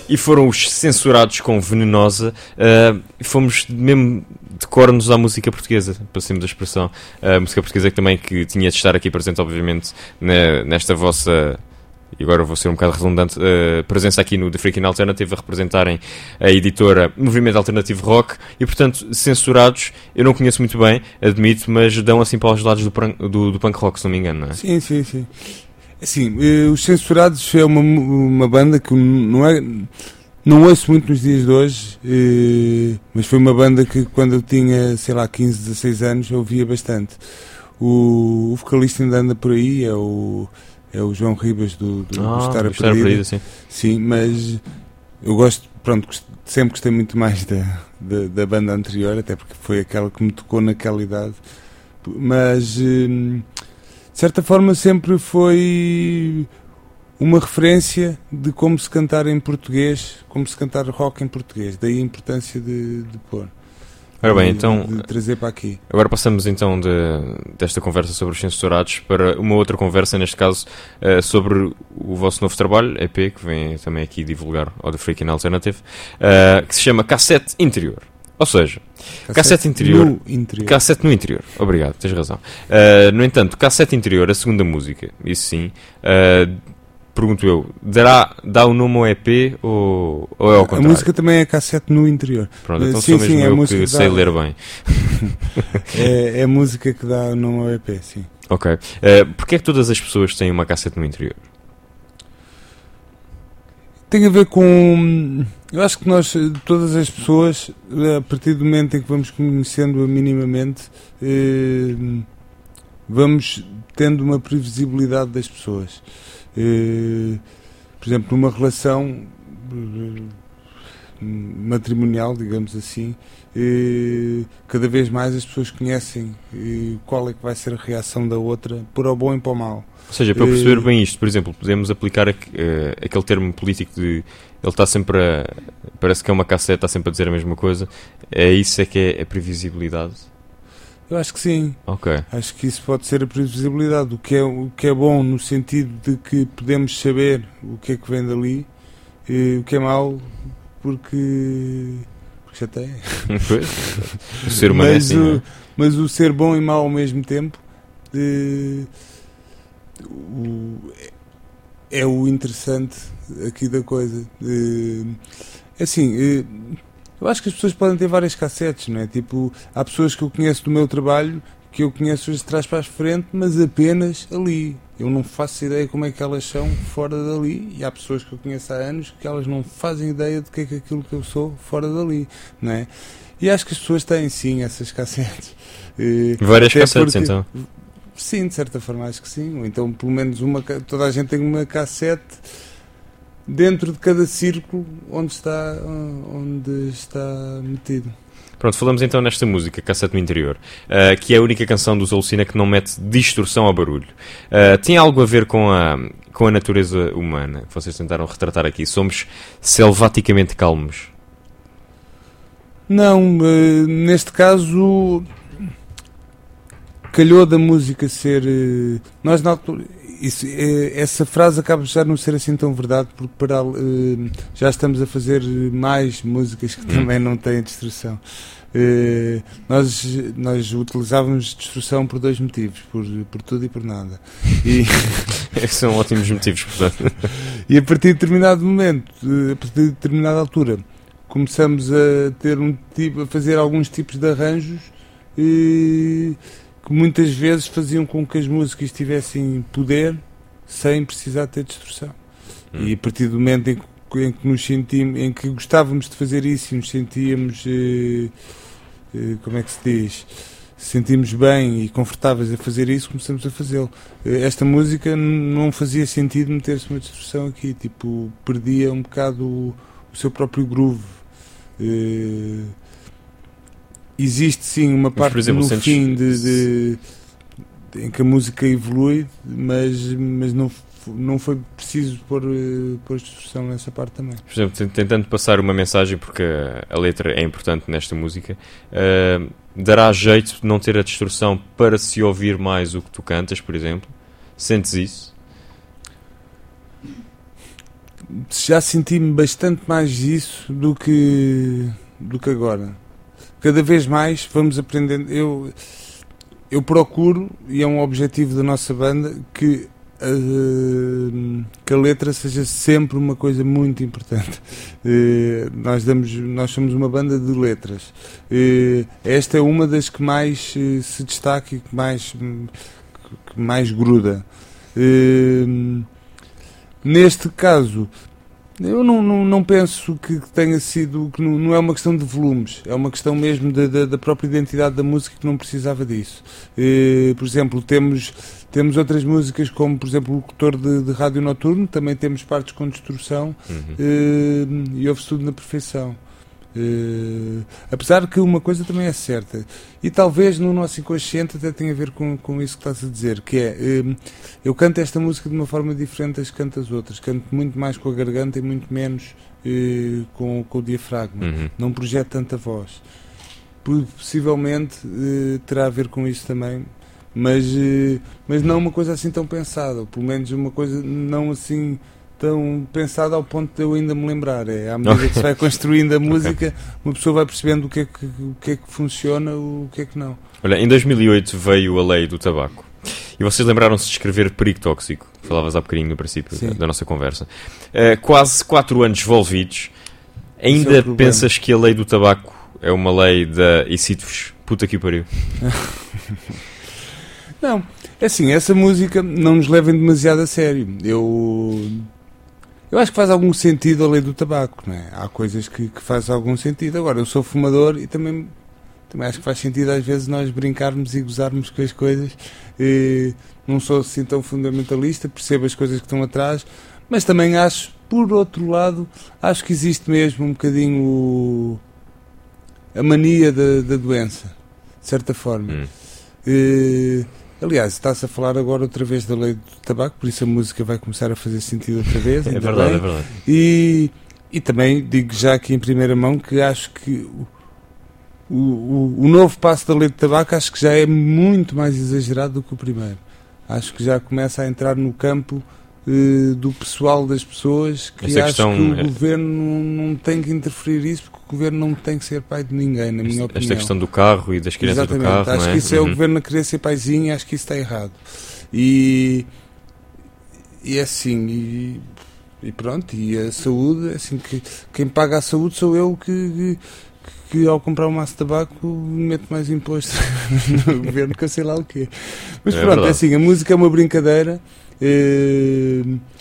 e foram os Censurados com Venenosa. Uh, fomos mesmo de cornos à música portuguesa, para cima da expressão. A música portuguesa que também que tinha de estar aqui presente, obviamente, na, nesta vossa... E agora vou ser um bocado redundante, uh, presença aqui no The Freaking Alternative a representarem a editora Movimento Alternativo Rock e, portanto, Censurados, eu não conheço muito bem, admito, mas dão assim para os lados do, do, do punk rock, se não me engano, não é? Sim, sim, sim. Assim, uh, os Censurados é uma, uma banda que não é... Não ouço muito nos dias de hoje, uh, mas foi uma banda que quando eu tinha, sei lá, quinze, dezasseis anos, eu ouvia bastante. O, o vocalista ainda anda por aí, é o... É o João Ribas do, do, ah, do Estar a Perdido. Perdido, sim. Sim, mas eu gosto, pronto, sempre gostei muito mais da, da, da banda anterior, até porque foi aquela que me tocou naquela idade. Mas, de certa forma, sempre foi uma referência de como se cantar em português, como se cantar rock em português. Daí a importância de, de pôr. Ora bem, de, então, de trazer para aqui. Agora passamos então de, desta conversa sobre os Censurados para uma outra conversa, neste caso uh, sobre o vosso novo trabalho, E P, que vem também aqui divulgar ao The Freaking Alternative, uh, que se chama Cassete Interior. Ou seja, cassete, cassete interior, no interior. Cassete no interior. Obrigado, tens razão. Uh, no entanto, Cassete Interior, a segunda música, isso sim, uh, pergunto eu, dará, dá o nome ao E P ou, ou é ao contrário? A música também é Cassete no Interior. Pronto, então sim, sou mesmo sim, eu é que sei dá... ler bem. é, é a música que dá o nome ao E P, sim. Ok. Uh, Porquê é que todas as pessoas têm uma cassete no interior? Tem a ver com... Eu acho que nós, todas as pessoas, a partir do momento em que vamos conhecendo-a minimamente, eh, vamos tendo uma previsibilidade das pessoas. Uh, por exemplo, numa relação uh, matrimonial, digamos assim, uh, cada vez mais as pessoas conhecem uh, qual é que vai ser a reação da outra, para o bom e para o mau. Ou seja, para eu perceber uh, bem isto, por exemplo, podemos aplicar a, uh, aquele termo político de ele está sempre a, parece que é uma cassete, está sempre a dizer a mesma coisa. É isso é que é a previsibilidade? Eu acho que sim. Okay. Acho que isso pode ser a previsibilidade, o que é, o que é bom no sentido de que podemos saber o que é que vem dali, e o que é mau porque, porque já tem. O ser humano mas, é assim, o, não é? Mas o ser bom e mau ao mesmo tempo de, o, é o interessante aqui da coisa. De, assim... De, eu acho que as pessoas podem ter várias cassetes, não é? Tipo, há pessoas que eu conheço do meu trabalho, que eu conheço de trás para a frente, mas apenas ali. Eu não faço ideia como é que elas são fora dali, e há pessoas que eu conheço há anos que elas não fazem ideia do que é que aquilo que eu sou fora dali, não é? E acho que as pessoas têm sim essas cassetes. Várias cassetes, porque, então? Sim, de certa forma acho que sim. Ou então pelo menos uma, toda a gente tem uma cassete dentro de cada círculo onde está, onde está metido. Pronto, falamos então nesta música, Cassete no Interior, uh, que é a única canção dos Alucina que não mete distorção ao barulho. Uh, tem algo a ver com a, com a natureza humana, que vocês tentaram retratar aqui. Somos selvaticamente calmos. Não, uh, neste caso calhou da música ser... Uh, nós na altura... Isso, essa frase acaba já de não ser assim tão verdade, porque para, uh, já estamos a fazer mais músicas que também não têm distorção. Uh, nós, nós utilizávamos distorção por dois motivos, por, por tudo e por nada. E são ótimos motivos, portanto. E a partir de determinado momento, a partir de determinada altura, começamos a ter um tipo, a fazer alguns tipos de arranjos e que muitas vezes faziam com que as músicas tivessem poder sem precisar ter distorção. Hum. E a partir do momento em que, em que nos sentimos, em que gostávamos de fazer isso e nos sentíamos, eh, eh, como é que se diz, sentimos bem e confortáveis a fazer isso, começamos a fazê-lo. Esta música não fazia sentido meter-se uma distorção aqui, tipo, perdia um bocado o, o seu próprio groove. Eh, Existe sim uma parte, mas, exemplo, no sentes... fim de, de, de, em que a música evolui, mas, mas não, não foi preciso pôr, pôr distorção nessa parte também. Por exemplo, tentando passar uma mensagem, porque a letra é importante nesta música, uh, dará jeito de não ter a distorção para se ouvir mais o que tu cantas, por exemplo? Sentes isso? já senti-me bastante mais isso do que, do que agora. Cada vez mais vamos aprendendo. Eu, eu procuro, e é um objetivo da nossa banda, que Uh, que a letra seja sempre uma coisa muito importante. Uh, nós, damos, nós somos uma banda de letras. Uh, esta é uma das que mais uh, se destaca e que mais, que mais gruda. Uh, neste caso, eu não, não, não penso que tenha sido, que não, não é uma questão de volumes, é uma questão mesmo da, da, da própria identidade da música, que não precisava disso. Uh, por exemplo, temos Temos outras músicas, como por exemplo o locutor de, de rádio noturno, também temos partes com distorção, uhum. uh, e ouve-se tudo na perfeição. Uh, apesar que uma coisa também é certa, e talvez no nosso inconsciente até tenha a ver com, com isso que estás a dizer, que é, uh, eu canto esta música de uma forma diferente das que canto as outras, canto muito mais com a garganta e muito menos uh, com, com o diafragma, uhum. não projeto tanta voz. Possivelmente uh, terá a ver com isso também. Mas, mas não uma coisa assim tão pensada, ou pelo menos uma coisa não assim tão pensada ao ponto de eu ainda me lembrar. É, à medida que se vai construindo a música, uma pessoa vai percebendo o que é que, o que, é que funciona, o que é que não. Olha, em dois mil e oito veio a lei do tabaco. E vocês lembraram-se de escrever Perigo Tóxico, que falavas há bocadinho no princípio da, da nossa conversa. Uh, quase quatro anos envolvidos, ainda é pensas que a lei do tabaco é uma lei da... E cito-vos, puta que pariu. Não, é assim, essa música não nos levem demasiado a sério. Eu, eu acho que faz algum sentido a lei do tabaco, não é? Há coisas que, que fazem algum sentido. Agora, eu sou fumador e também, também acho que faz sentido às vezes nós brincarmos e gozarmos com as coisas. E não sou assim tão fundamentalista, percebo as coisas que estão atrás, mas também acho, por outro lado, acho que existe mesmo um bocadinho o, a mania da, da doença, de certa forma. Hum. E, aliás, está-se a falar agora outra vez da lei do tabaco, por isso a música vai começar a fazer sentido outra vez. É verdade, bem. é verdade. E, e também digo já aqui em primeira mão que acho que o, o, o novo passo da lei do tabaco acho que já é muito mais exagerado do que o primeiro. Acho que já começa a entrar no campo eh, do pessoal das pessoas, que Essa acho questão, que o é... governo não, não tem que interferir isso, porque o governo não tem que ser pai de ninguém, na minha esta, opinião. Esta questão do carro e das crianças Exatamente. do carro, acho não é? que isso uhum. é o governo a querer ser paizinho, acho que isso está errado. E, e é assim, e, e pronto, e a saúde, assim, que quem paga a saúde sou eu que, que, que ao comprar um maço de tabaco meto mais imposto no governo, que eu sei lá o quê. Mas é pronto, é assim, a música é uma brincadeira, eh,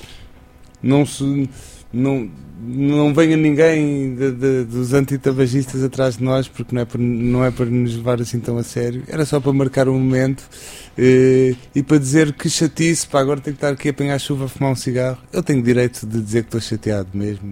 não se... Não, não venha ninguém de, de, dos antitabagistas atrás de nós, porque não é, para, não é para nos levar assim tão a sério. Era só para marcar um momento eh, e para dizer que chatice, pá, agora tenho que estar aqui a apanhar chuva a fumar um cigarro. Eu tenho direito de dizer que estou chateado mesmo,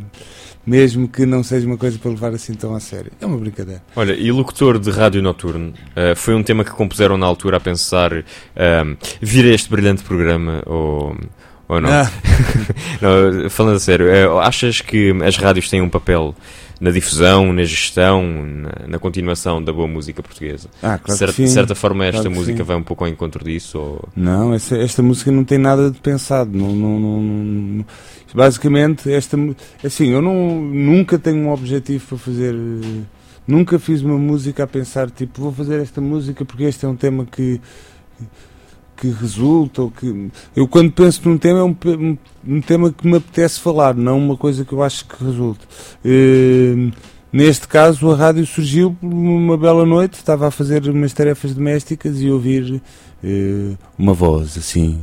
mesmo que não seja uma coisa para levar assim tão a sério. É uma brincadeira. Olha, e locutor de rádio noturno, uh, foi um tema que compuseram na altura a pensar, uh, vir a este brilhante programa ou... Ou não? Ah. Não, falando a sério, achas que as rádios têm um papel na difusão, na gestão, na, na continuação da boa música portuguesa? Ah, claro Certa, que sim. De certa forma esta claro música vai um pouco ao encontro disso? Ou... Não, essa, esta música não tem nada de pensado. Não, não, não, não, basicamente, esta, assim, eu não, nunca tenho um objetivo para fazer... Nunca fiz uma música a pensar, tipo, vou fazer esta música porque este é um tema que... que resulta, ou que... Eu quando penso num tema é um, um, um tema que me apetece falar, não uma coisa que eu acho que resulta. Uh, neste caso a rádio surgiu por uma bela noite, estava a fazer umas tarefas domésticas e ouvir uh, uma voz assim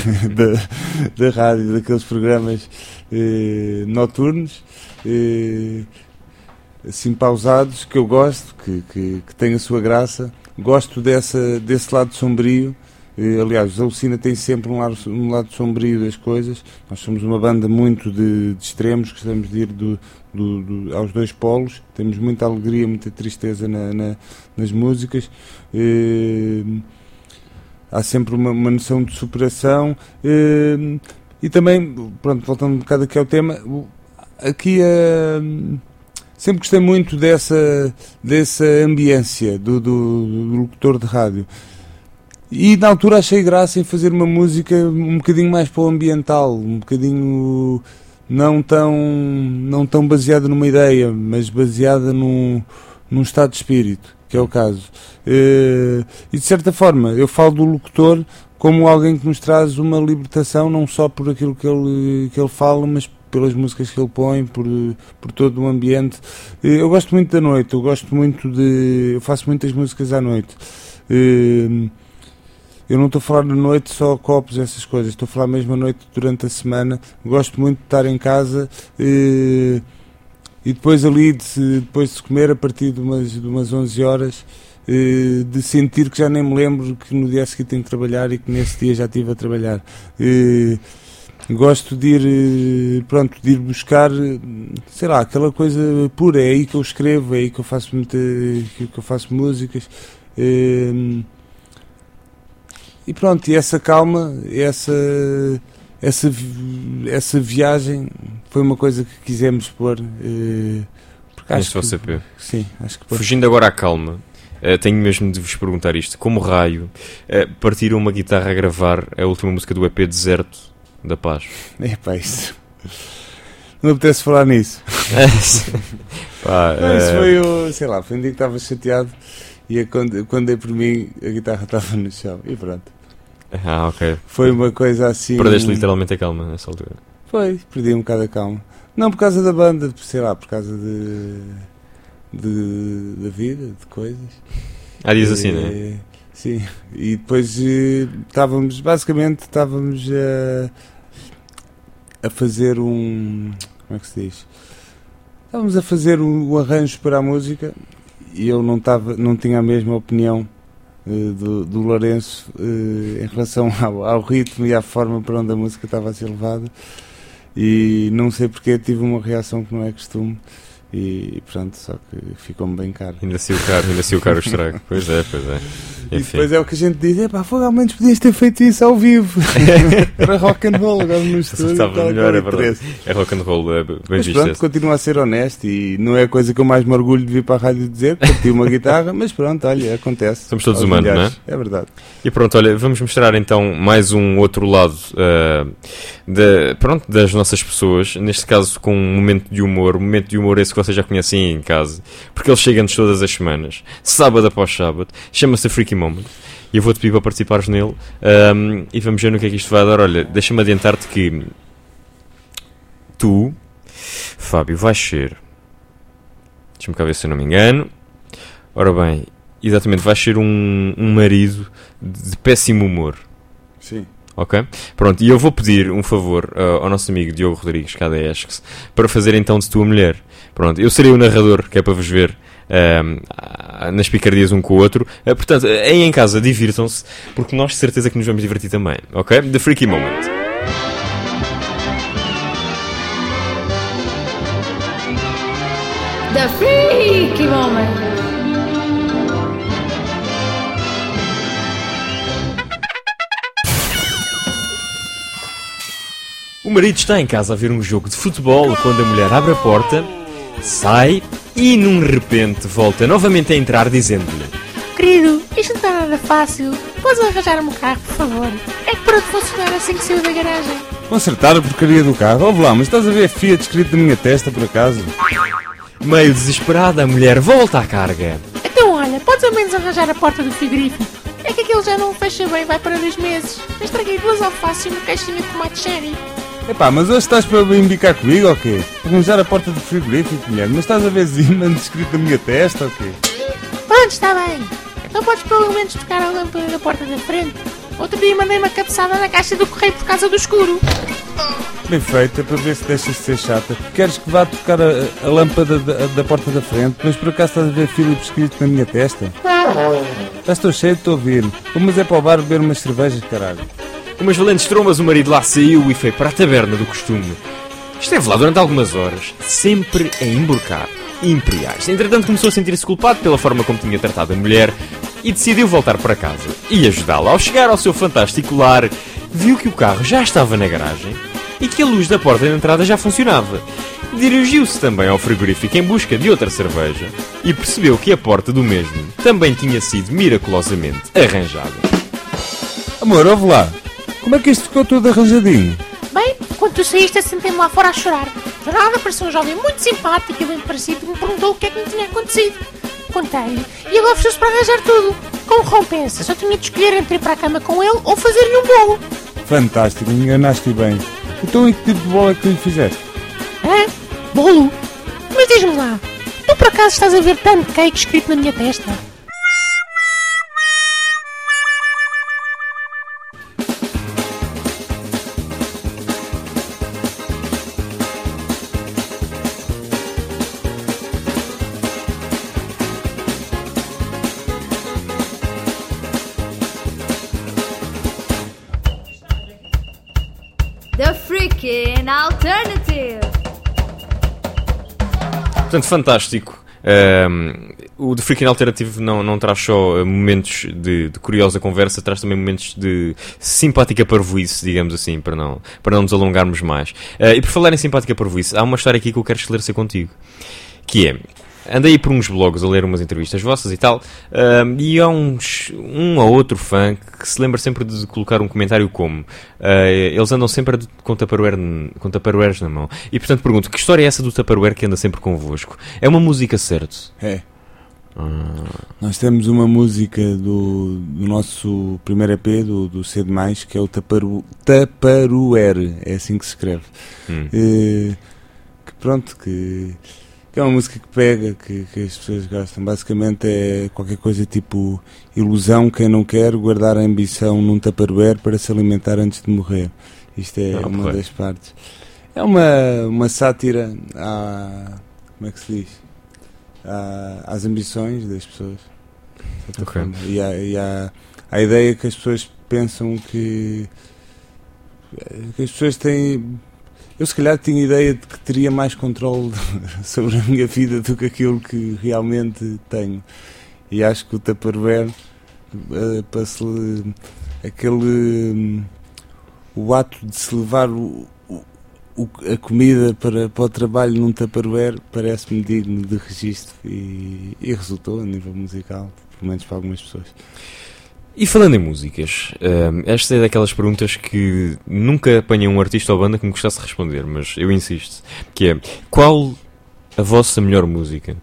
da, da rádio, daqueles programas uh, noturnos, uh, assim pausados, que eu gosto, que, que, que tem a sua graça. Gosto dessa, desse lado sombrio. Aliás, a Alucina tem sempre um lado, um lado sombrio das coisas. Nós somos uma banda muito de, de extremos, gostamos de ir do, do, do, aos dois polos. Temos muita alegria, muita tristeza na, na, nas músicas. E, há sempre uma, uma noção de superação. E, e também, pronto, voltando um bocado aqui ao tema, aqui a... sempre gostei muito dessa, dessa ambiência do, do, do locutor de rádio. E na altura achei graça em fazer uma música um bocadinho mais para o ambiental, um bocadinho não tão, não tão baseada numa ideia, mas baseada num, num estado de espírito, que é o caso. Uh, e de certa forma, eu falo do locutor como alguém que nos traz uma libertação, não só por aquilo que ele, que ele fala, mas pelas músicas que ele põe, por, por todo o ambiente. Eu gosto muito da noite, eu gosto muito de... eu faço muitas músicas à noite. Eu não estou a falar de noite só copos, essas coisas, estou a falar mesmo à noite durante a semana. Gosto muito de estar em casa e depois ali, de, depois de comer, a partir de umas, de umas onze horas, de sentir que já nem me lembro que no dia seguinte tenho que trabalhar e que nesse dia já estive a trabalhar. Gosto de ir, pronto, de ir buscar, sei lá, aquela coisa pura. É aí que eu escrevo, é aí que eu faço muita, que eu faço músicas. E pronto, e essa calma, essa, essa, essa viagem foi uma coisa que quisemos pôr. Porque acho que, C P. Sim, acho que pôr. Fugindo agora à calma, uh, tenho mesmo de vos perguntar isto: como raio uh, partiram uma guitarra a gravar a última música do E P Deserto da Paz? É pá, isso. Não me apetece falar nisso. Pá, não, isso uh... foi, o, sei lá, foi um dia que estava chateado e quando, quando dei por mim a guitarra estava no chão e pronto. Ah, ok. Foi uma coisa assim. Perdeste literalmente a calma nessa altura. Foi, perdi um bocado a calma. Não por causa da banda, sei lá, por causa de, de da vida, de coisas. Há dias assim, não é? Sim, e depois estávamos, basicamente estávamos a, a fazer um, como é que se diz? Estávamos a fazer um, um arranjo para a música e eu não, tava, não tinha a mesma opinião uh, do, do Lourenço uh, em relação ao, ao ritmo e à forma para onde a música estava a ser levada e não sei porque tive uma reação que não é costume. E pronto, só que ficou-me bem caro. Ainda se o caro, ainda se o caro o estrago. Pois é, pois é. Enfim. E depois é o que a gente diz: é pá, fogo, ao menos podias ter feito isso ao vivo. Para rock and roll, agora no estúdio. Estava melhor, é verdade. É rock and roll, é bem mas visto. Pronto, continua a ser honesto e não é a coisa que eu mais me orgulho de vir para a rádio dizer, parti uma guitarra, mas pronto, olha, acontece. Somos todos humanos, milhares. Não é? É verdade. E pronto, olha, vamos mostrar então mais um outro lado uh, de, pronto, das nossas pessoas, neste caso com um momento de humor, um momento de humor esse que vocês já conhecem em casa, porque ele chega-nos todas as semanas, sábado após sábado, chama-se Freaky Moment, e eu vou-te pedir para participares nele, um, e vamos ver no que é que isto vai dar. Olha, deixa-me adiantar-te que tu, Fábio, vais ser, deixa-me cá ver se eu não me engano, ora bem, exatamente, vais ser um, um marido de, de péssimo humor. Sim. Ok? Pronto, e eu vou pedir um favor uh, ao nosso amigo Diogo Rodrigues, K D Esques, para fazer então de tua mulher. Pronto, eu serei o narrador, que é para vos ver uh, nas picardias um com o outro. Uh, portanto, aí em casa, divirtam-se, porque nós de certeza que nos vamos divertir também. Ok? The Freaky Moment. The Freaky Moment. O marido está em casa a ver um jogo de futebol quando a mulher abre a porta, sai e, num repente, volta novamente a entrar dizendo-lhe: querido, isto não está nada fácil. Podes arranjar-me um carro, por favor? É que parou de funcionar assim que saiu da garagem. Consertar a porcaria do carro? Ouve lá, mas estás a ver a Fiat escrito na minha testa, por acaso? Meio desesperada, a mulher volta à carga. Então olha, podes ao menos arranjar a porta do frigorífico. É que aquele já não fecha bem, vai para dois meses. Eu estraguei duas alfaces e uma caixinha de tomate cherry. Epá, mas hoje estás para embicar comigo ou quê? Arranjar a porta do frigorífico, mulher? Mas estás a ver Zimmermann escrito na minha testa ou quê? Pronto, está bem. Então podes pelo menos tocar a lâmpada da porta da frente. Outro dia mandei uma cabeçada na caixa do correio por causa do escuro. Bem feita, para ver se deixas de ser chata. Queres que vá tocar a, a lâmpada da, da porta da frente, mas por acaso estás a ver Philips escrito na minha testa? Já estou cheio de te ouvir. Mas é para o bar beber umas cervejas, caralho. Umas valentes trombas, o marido lá saiu e foi para a taberna do costume. Esteve lá durante algumas horas, sempre a emborcar imperiais. Entretanto começou a sentir-se culpado pela forma como tinha tratado a mulher e decidiu voltar para casa e ajudá-la. Ao chegar ao seu fantástico lar, viu que o carro já estava na garagem e que a luz da porta de entrada já funcionava. Dirigiu-se também ao frigorífico em busca de outra cerveja e percebeu que a porta do mesmo também tinha sido miraculosamente arranjada. Amor, ouve lá. Como é que isto ficou tudo arranjadinho? Bem, quando tu saíste, eu sentei-me lá fora a chorar. De nada, apareceu um jovem muito simpático e bem parecido que me perguntou o que é que me tinha acontecido. Contei-lhe e ele ofereceu-se para arranjar tudo. Como recompensa, só tinha de escolher entre ir para a cama com ele ou fazer-lhe um bolo. Fantástico, enganaste bem. Então e que tipo de bolo é que tu lhe fizeste? Hã? Bolo? Mas diz-me lá, tu por acaso estás a ver tanto cake escrito na minha testa? The Freaking Alternative. Portanto, fantástico. Um, o The Freaking Alternative não, não traz só momentos de, de curiosa conversa, traz também momentos de simpática parvoíce, digamos assim, para não, para não nos alongarmos mais. Uh, e por falar em simpática parvoíce, há uma história aqui que eu quero esclarecer contigo, que é... Andei por uns blogs a ler umas entrevistas vossas e tal, um, e há uns, um ou outro fã que se lembra sempre de colocar um comentário como uh, eles andam sempre com Tupperware, com Tupperwares na mão. E portanto pergunto, que história é essa do Tupperware que anda sempre convosco? É uma música, certo? É. Ah. Nós temos uma música do, do nosso primeiro E P, do, do C D mais, que é o Taparu, Tupperware, é assim que se escreve. Hum. Uh, que pronto, que... que é uma música que pega, que, que as pessoas gostam. Basicamente é qualquer coisa tipo ilusão, quem não quer guardar a ambição num Tupperware para se alimentar antes de morrer. Isto é ah, uma foi. das partes. É uma, uma sátira à, como é que se diz? À, às ambições das pessoas. Okay. E, à, e à, à ideia que as pessoas pensam que, que as pessoas têm... Eu se calhar tinha ideia de que teria mais controle sobre a minha vida do que aquilo que realmente tenho. E acho que o Tupperware, uh, para se, aquele um, o ato de se levar o, o, a comida para, para o trabalho num Tupperware parece-me digno de registro e, e resultou a nível musical, pelo menos para algumas pessoas. E falando em músicas, um, esta é daquelas perguntas que nunca apanhei um artista ou banda que me gostasse de responder, mas eu insisto, que é, qual a vossa melhor música?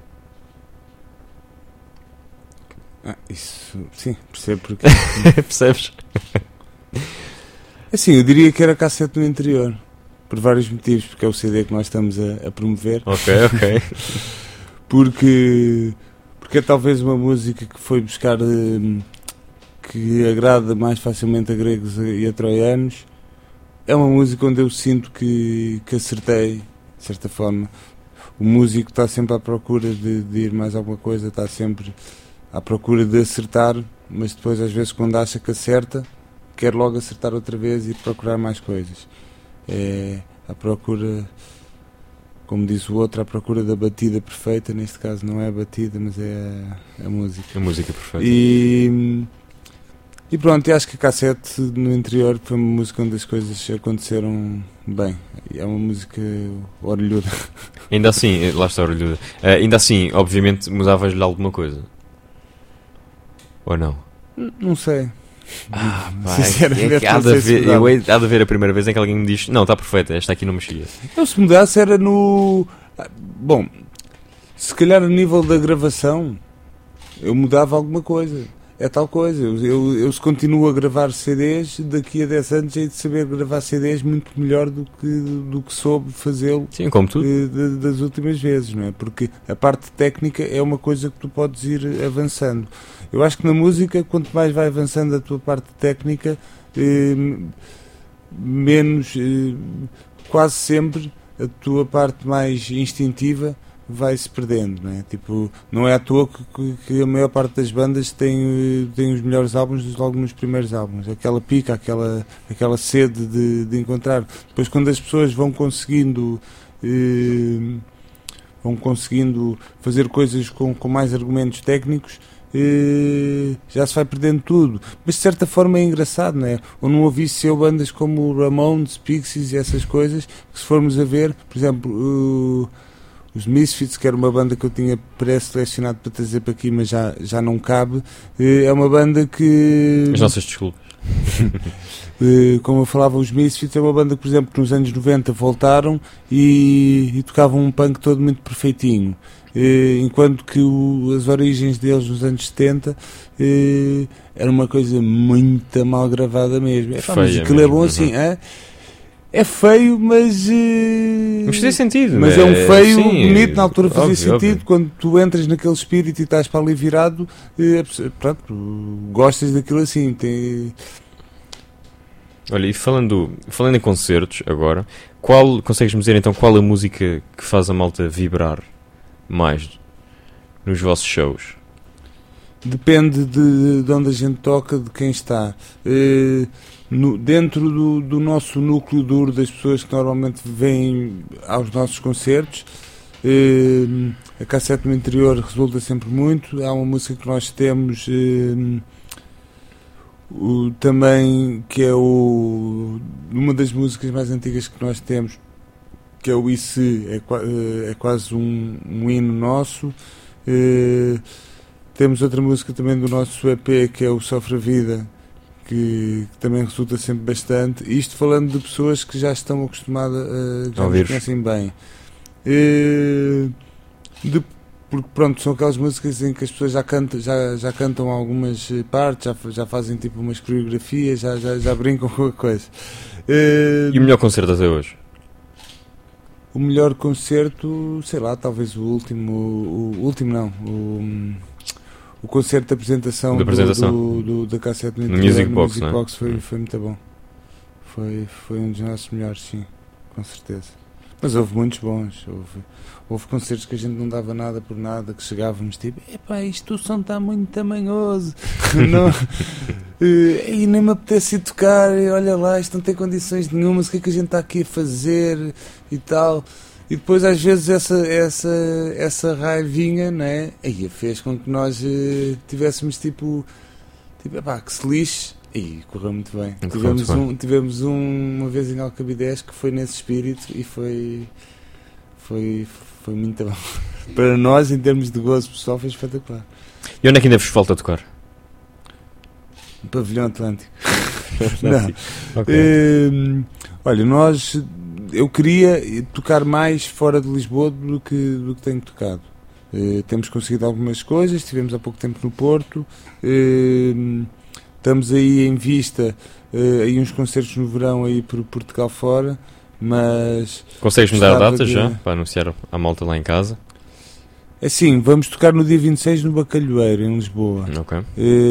Ah, isso, sim, percebo porque... Percebes? Assim, eu diria que era Cassete no Interior, por vários motivos, porque é o C D que nós estamos a, a promover. Ok, ok. porque, porque é talvez uma música que foi buscar... Um, que agrada mais facilmente a gregos e a troianos. É uma música onde eu sinto que, que acertei, de certa forma. O músico está sempre à procura de, de ir mais alguma coisa, está sempre à procura de acertar, mas depois às vezes quando acha que acerta, quer logo acertar outra vez e procurar mais coisas. É à procura, como diz o outro, à procura da batida perfeita. Neste caso não é a batida, mas é a, a música. A música perfeita. E... E pronto, e acho que a Cassete no Interior foi uma música onde as coisas aconteceram bem. É uma música orelhuda. Ainda assim, lá está orelhuda. Uh, ainda assim, obviamente, mudavas-lhe alguma coisa? Ou não? N- não sei. Ah, pá, sinceramente, é que há, não de sei se haver, mudava. eu, há de haver a primeira vez em que alguém me diz não, está perfeita, esta aqui não mexia. Eu, se mudasse era no... Bom, se calhar a nível da gravação eu mudava alguma coisa. É tal coisa, eu, eu, eu se continuo a gravar C Ds, daqui a dez anos hei de saber gravar C Ds muito melhor do que, do que soube fazê-lo. Sim, como tudo. De, de, das últimas vezes, não é? Porque a parte técnica é uma coisa que tu podes ir avançando. Eu acho que na música, quanto mais vai avançando a tua parte técnica, eh, menos, eh, quase sempre, a tua parte mais instintiva vai-se perdendo, não é? Tipo, não é à toa que, que, que a maior parte das bandas tem, tem os melhores álbuns logo nos primeiros álbuns. Aquela pica, aquela, aquela sede de, de encontrar. Depois, quando as pessoas vão conseguindo eh, vão conseguindo fazer coisas com, com mais argumentos técnicos, eh, já se vai perdendo tudo. Mas de certa forma é engraçado, não é? Ou não ouvisse eu bandas como Ramones, Pixies e essas coisas, que se formos a ver, por exemplo... Uh, os Misfits, que era uma banda que eu tinha pré-selecionado para trazer para aqui, mas já, já não cabe. Uh, é uma banda que... As nossas desculpas. Uh, como eu falava, os Misfits é uma banda que, por exemplo, nos anos noventa voltaram e, e tocavam um punk todo muito perfeitinho. Uh, enquanto que o, as origens deles nos anos setenta uh, era uma coisa muito mal gravada mesmo. É, pá, mas aquilo é bom assim, é? É feio, mas... Uh, mas fazia sentido. Mas é, é um feio sim, bonito, na altura fazia óbvio, sentido. óbvio. Quando tu entras naquele espírito e estás para ali virado, uh, pronto, gostas daquilo assim. Tem... Olha, e falando, falando em concertos agora, qual, consegues-me dizer então qual a música que faz a malta vibrar mais nos vossos shows? Depende de, de onde a gente toca, de quem está. Uh, no, dentro do, do nosso núcleo duro das pessoas que normalmente vêm aos nossos concertos, uh, a cassete no interior resulta sempre muito. Há uma música que nós temos... Uh, O, também que é o, uma das músicas mais antigas que nós temos, que é o I C, é, é quase um, um hino nosso. Uh, temos outra música também do nosso E P, que é o Sofre a Vida, que, que também resulta sempre bastante. Isto falando de pessoas que já estão acostumadas a, já nos conhecem bem. Uh, de, Porque pronto, são aquelas músicas em que as pessoas já cantam, já, já cantam algumas partes, já, já fazem tipo umas coreografias, já, já, já brincam com a coisa. Uh, e o melhor concerto até hoje? O melhor concerto, sei lá, talvez o último, o, o último não, o, o concerto de apresentação, de apresentação. Do, do, do, da cassete no, no interior, Music no Box, Music não é? Box foi, foi muito bom. Foi, foi um dos nossos melhores, sim, com certeza. Mas houve muitos bons, houve, houve concertos que a gente não dava nada por nada, que chegávamos tipo, epá, isto o som está muito tamanhoso, não, e nem me apetece ir tocar, olha lá, isto não tem condições nenhumas, o que é que a gente está aqui a fazer e tal. E depois às vezes essa, essa, essa raivinha, né, aí fez com que nós uh, tivéssemos tipo, tipo, epá, que se lixe. E correu muito bem. Correu tivemos muito um, bem. tivemos um, uma vez em Alcabidez que foi nesse espírito e foi, foi, foi muito bom. Para nós, em termos de gozo pessoal, foi espetacular. E onde é que ainda vos falta tocar? No Pavilhão Atlântico. Atlântico. Não. Okay. Uh, olha, nós, eu queria tocar mais fora de Lisboa do que, do que tenho tocado. Uh, temos conseguido algumas coisas, estivemos há pouco tempo no Porto. Uh, Estamos aí em vista, uh, aí uns concertos no verão aí por Portugal fora, mas... Consegues-me dar datas de... já, para anunciar à malta lá em casa? É sim, vamos tocar no dia vinte e seis no Bacalhoeiro, em Lisboa. Ok.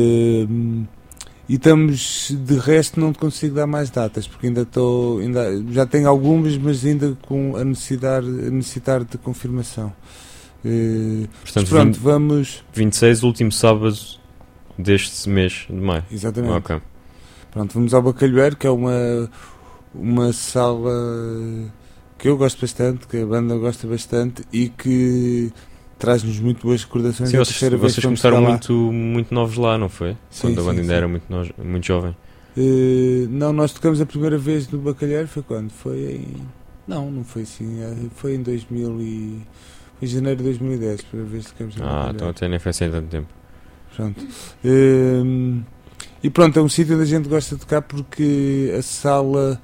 Uh, e estamos, de resto não te consigo dar mais datas, porque ainda estou, ainda, já tenho algumas, mas ainda com a necessitar, a necessitar de confirmação. Uh, Portanto, mas pronto, vinte, vamos... vinte e seis, último sábado deste mês de maio. Exatamente. Okay. Pronto, vamos ao Bacalhoeiro, que é uma, uma sala que eu gosto bastante, que a banda gosta bastante e que traz-nos muito boas recordações. Sim, é a vocês, terceira vez vocês que vamos começaram lá. muito, muito novos lá, não foi? Sim, quando a banda sim, ainda sim. era muito, no, muito jovem. Uh, não, nós tocamos a primeira vez no Bacalhoeiro, foi quando? Foi em... Não, não foi assim, foi em dois mil e... Foi em janeiro de dois mil e dez, a primeira vez que tocamos no Ah, Bacalhoeiro. então até nem foi assim há tanto tempo. Pronto. Uh, e pronto, é um sítio onde a gente gosta de tocar porque a sala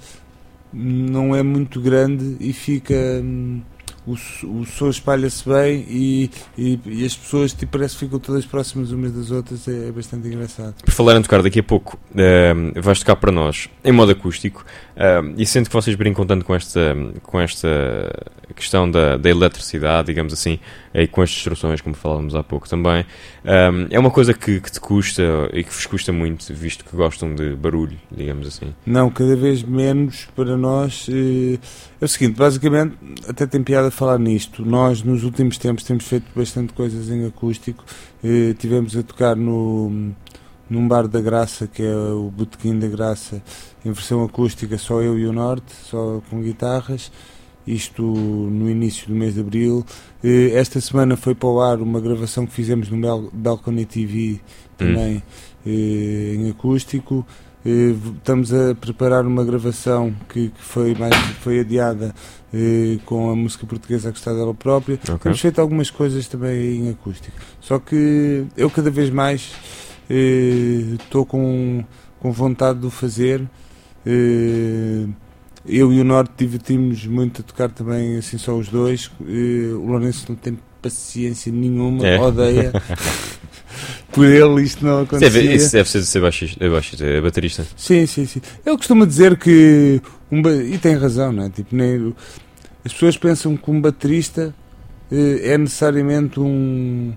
não é muito grande e fica... Um, o, o som espalha-se bem e, e, e as pessoas tipo, parece que ficam todas próximas umas das outras, é, é bastante engraçado. Por falar em tocar, daqui a pouco uh, vais tocar para nós em modo acústico uh, e sendo que vocês brincam tanto com esta, com esta questão da, da eletricidade, digamos assim, e com as distorções, como falávamos há pouco também, um, é uma coisa que, que te custa e que vos custa muito, visto que gostam de barulho, digamos assim? Não, cada vez menos para nós. Eh, é o seguinte, basicamente, até tem piada falar nisto. Nós, nos últimos tempos, temos feito bastante coisas em acústico. Eh, tivemos a tocar no, num bar da Graça, que é o Botequim da Graça, em versão acústica, só eu e o Norte, só com guitarras. Isto no início do mês de Abril. Eh, esta semana foi para o ar uma gravação que fizemos no Bal- Balcony T V, também hum. eh, em acústico. eh, estamos a preparar uma gravação que, que foi, mais, foi adiada eh, com a música portuguesa a gostar dela própria. Okay. Temos feito algumas coisas também em acústico. Só que eu cada vez mais estou eh, com, com vontade de o fazer. Eh, eu e o Norte divertimos muito a tocar também assim só os dois. Eh, o Lourenço não tem paciência nenhuma, é. Odeia. Por ele isto não acontecia. Isso deve ser de ser baixista, é, baixista, é baterista. Sim, sim, sim. Ele costuma dizer que um ba... e tem razão, não é? Tipo, nem... as pessoas pensam que um baterista eh, é necessariamente um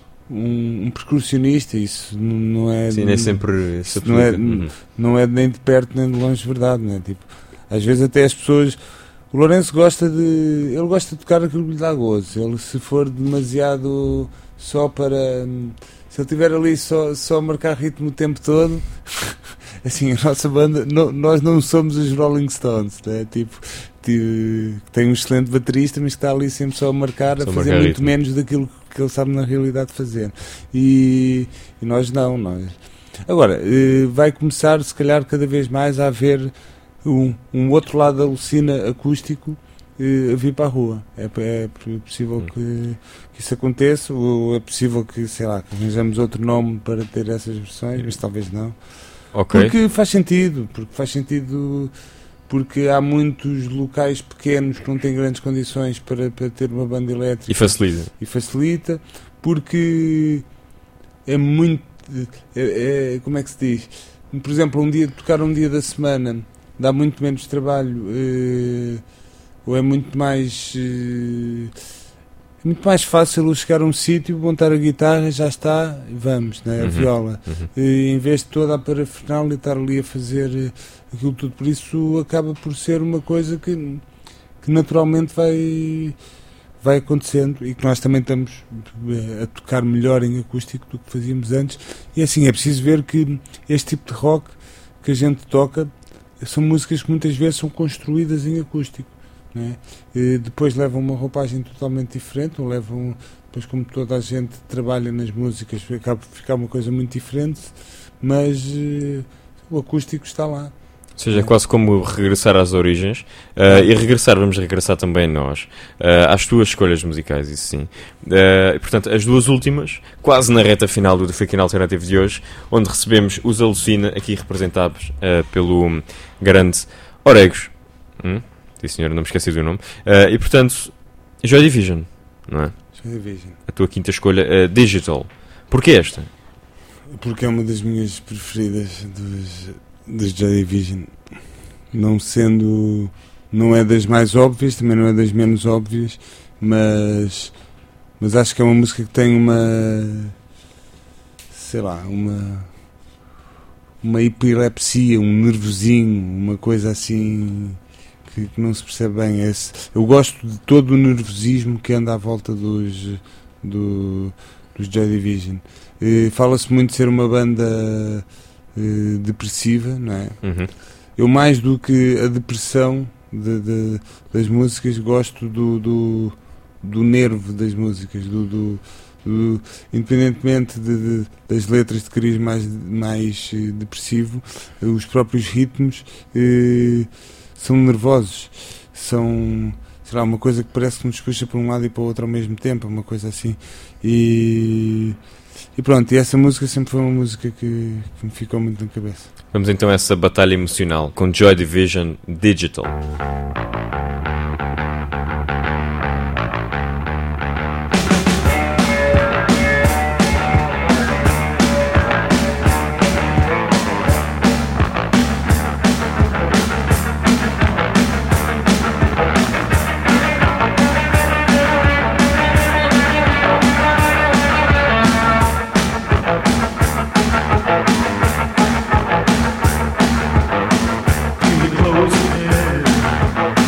um, um percussionista. Isso não é. Sim, não é sempre. Não é, uhum. não é nem de perto nem de longe verdade, não é? Tipo, às vezes até as pessoas. O Lourenço gosta de. Ele gosta de tocar aquilo que lhe dá gozo. Ele, se for demasiado só para. Se ele estiver ali só, só a marcar ritmo o tempo todo, assim, a nossa banda, no, nós não somos os Rolling Stones, né? Tipo, tipo, tem um excelente baterista, mas que está ali sempre só a marcar, só a fazer marcar muito ritmo. Menos daquilo que ele sabe na realidade fazer. E, e nós não, nós. Agora, vai começar, se calhar, cada vez mais a haver um, um outro lado da Lucina acústico a vir para a rua. É, é possível que, que isso aconteça, ou é possível que, sei lá, que arranjamos outro nome para ter essas versões, mas talvez não. Okay. Porque faz sentido, porque faz sentido, porque há muitos locais pequenos que não têm grandes condições para, para ter uma banda elétrica. E facilita. E facilita, porque é muito, é, é, como é que se diz? Por exemplo, um dia, tocar um dia da semana dá muito menos trabalho, eh, ou é muito mais é muito mais fácil chegar a um sítio, montar a guitarra, já está, vamos, né? A uhum, viola, uhum. E, em vez de toda a parafernália estar ali a fazer aquilo tudo. Por isso acaba por ser uma coisa que, que naturalmente vai, vai acontecendo, e que nós também estamos a tocar melhor em acústico do que fazíamos antes. E assim, é preciso ver que este tipo de rock que a gente toca são músicas que muitas vezes são construídas em acústico, né? E depois levam uma roupagem totalmente diferente, ou levam, depois, como toda a gente trabalha nas músicas, acaba por ficar uma coisa muito diferente, mas uh, o acústico está lá. Ou seja, é quase como regressar às origens, uh, e regressar, vamos regressar também nós, uh, às tuas escolhas musicais, isso sim. Uh, e, portanto, as duas últimas, quase na reta final do The Freaking Alternative de hoje, onde recebemos os Alucina, aqui representados uh, pelo grande Oregos. Hum? Sim, senhor, não me esqueci do nome. Uh, e, portanto, Joy Division, não é? Joy Division. A tua quinta escolha, uh, Digital. Porquê esta? Porque é uma das minhas preferidas dos... das Joy Division, não sendo, não é das mais óbvias, também não é das menos óbvias, mas mas acho que é uma música que tem uma, sei lá, uma uma epilepsia, um nervosinho, uma coisa assim que, que não se percebe bem. Esse, eu gosto de todo o nervosismo que anda à volta dos do, dos Joy Division. E fala-se muito de ser uma banda depressiva, não é? Uhum. Eu, mais do que a depressão de, de, das músicas, gosto do, do, do nervo das músicas, do, do, do independentemente de, de, das letras de cariz mais, mais eh, depressivo, os próprios ritmos eh, são nervosos, são, sei lá, uma coisa que parece que nos puxa para um lado e para o outro ao mesmo tempo, uma coisa assim. E E pronto, e essa música sempre foi uma música que, que me ficou muito na cabeça. Vamos então a essa batalha emocional com Joy Division Digital. Close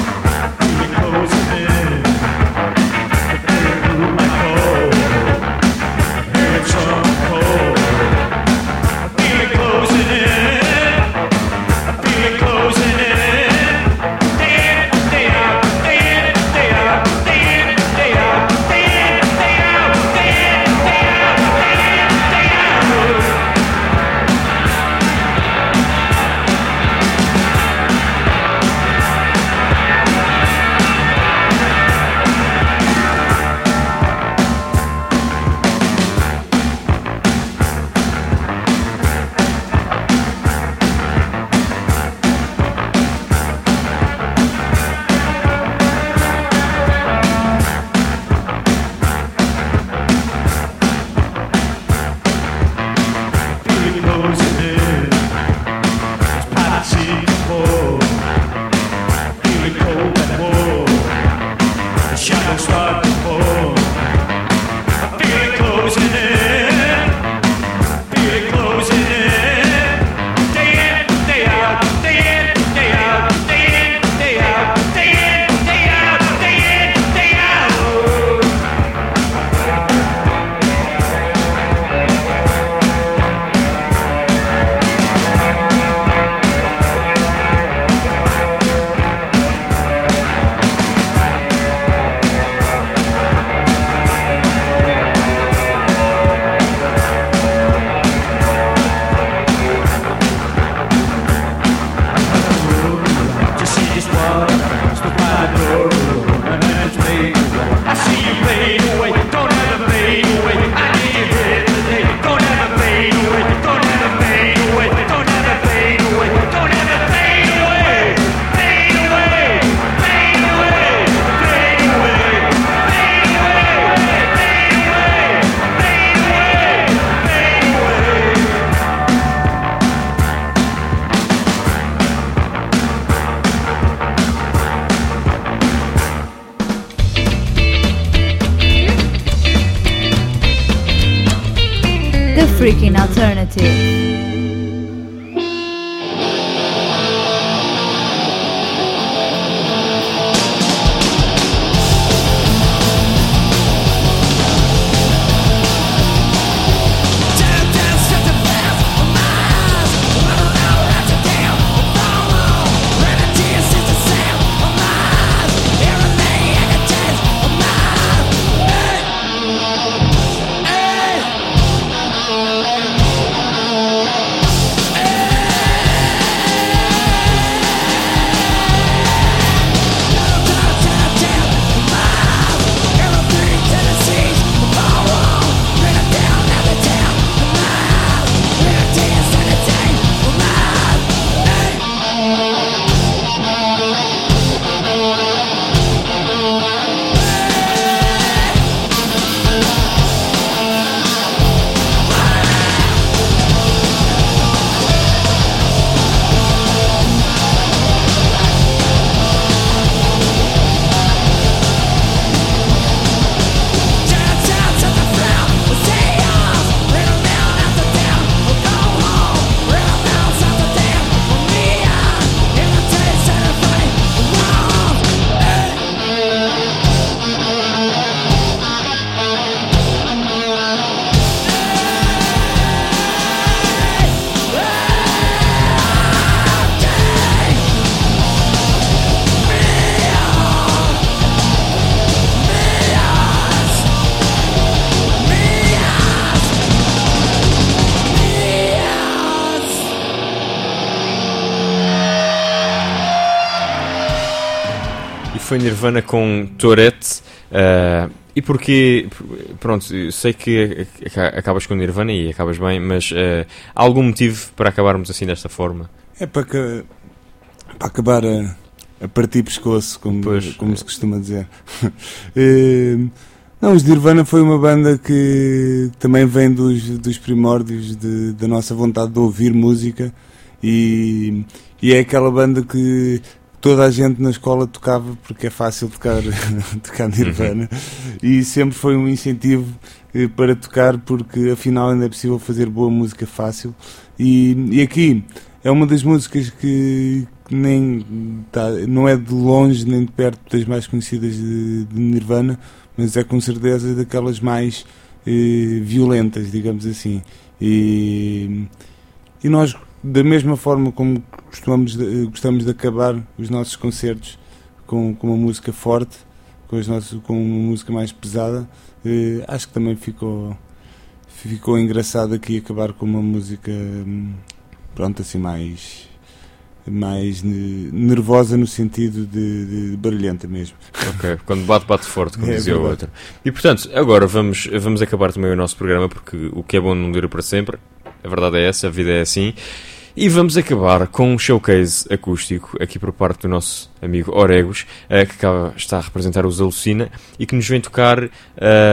closing in. It's privacy control. Feeling cold and warm. The shadows start to fall. I feel it closing in. Feel it closing in. Day in, day out, day in, day out, day in, day out, day in, day out, day in, day out. The Freaking Alternative. Foi Nirvana com Tourette. Uh, e porque, pronto, sei que acabas com Nirvana e acabas bem, mas uh, há algum motivo para acabarmos assim desta forma? É para, que, para acabar a, a partir pescoço, como, como se costuma dizer. uh, não, os Nirvana foi uma banda que também vem dos, dos primórdios de, da nossa vontade de ouvir música e, e é aquela banda que toda a gente na escola tocava porque é fácil tocar, tocar Nirvana e sempre foi um incentivo eh, para tocar porque afinal ainda é possível fazer boa música fácil e, e aqui é uma das músicas que, que nem tá, não é de longe nem de perto das mais conhecidas de, de Nirvana, mas é com certeza daquelas mais eh, violentas, digamos assim, e, e nós da mesma forma como costumamos de, gostamos de acabar os nossos concertos com, com uma música forte, com, os nossos, com uma música mais pesada, eh, acho que também ficou, ficou engraçado aqui acabar com uma música pronto, assim mais, mais nervosa no sentido de, de barulhenta mesmo. Ok, quando bate, bate forte, como é dizia o outro. E portanto, agora vamos, vamos acabar também o nosso programa, porque o que é bom não dura para sempre. A verdade é essa, a vida é assim. E vamos acabar com um showcase acústico aqui por parte do nosso amigo Oregos, uh, que acaba, está a representar os Alucina e que nos vem tocar uh,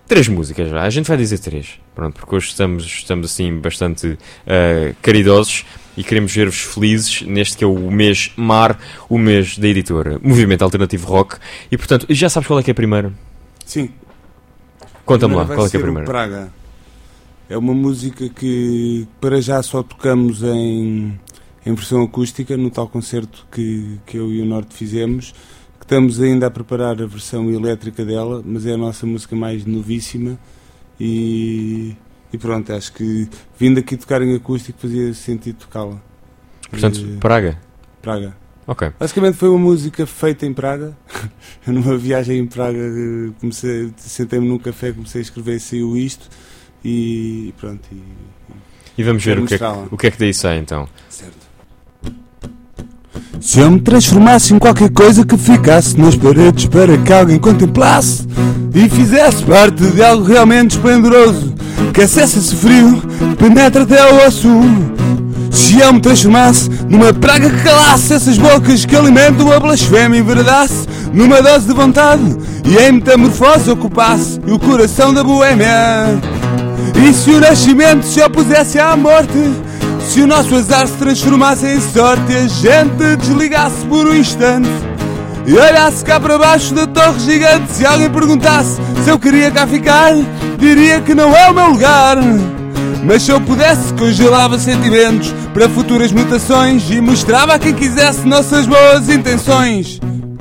três músicas já. A gente vai dizer três. Pronto, porque hoje estamos, estamos assim bastante uh, caridosos e queremos ver-vos felizes neste que é o mês Mar, o mês da editora Movimento Alternativo Rock. E portanto, já sabes qual é que é a primeira? Sim. Conta-me lá, qual é que é a Vai ser primeira? o Praga. É uma música que para já só tocamos em, em versão acústica, no tal concerto que, que eu e o Norte fizemos, que estamos ainda a preparar a versão elétrica dela, mas é a nossa música mais novíssima e, e pronto, acho que vindo aqui tocar em acústico fazia sentido tocá-la. Portanto, e, Praga? Praga. Ok. Basicamente foi uma música feita em Praga. Eu numa viagem em Praga comecei, sentei-me num café, comecei a escrever, saiu isto e pronto. E, e vamos ver o que, é que, o que é que daí sai então. Certo. Se eu me transformasse em qualquer coisa que ficasse nas paredes para que alguém contemplasse e fizesse parte de algo realmente esplendoroso, que acessa esse frio, penetra até ao osso. Se eu me transformasse numa praga que calasse essas bocas que alimentam a blasfémia e enveredasse numa dose de vontade e em metamorfose ocupasse o coração da boémia. E se o nascimento se opusesse à morte, se o nosso azar se transformasse em sorte e a gente desligasse por um instante e olhasse cá para baixo da torre gigante, se alguém perguntasse se eu queria cá ficar, diria que não é o meu lugar. Mas se eu pudesse, congelava sentimentos para futuras mutações e mostrava a quem quisesse nossas boas intenções.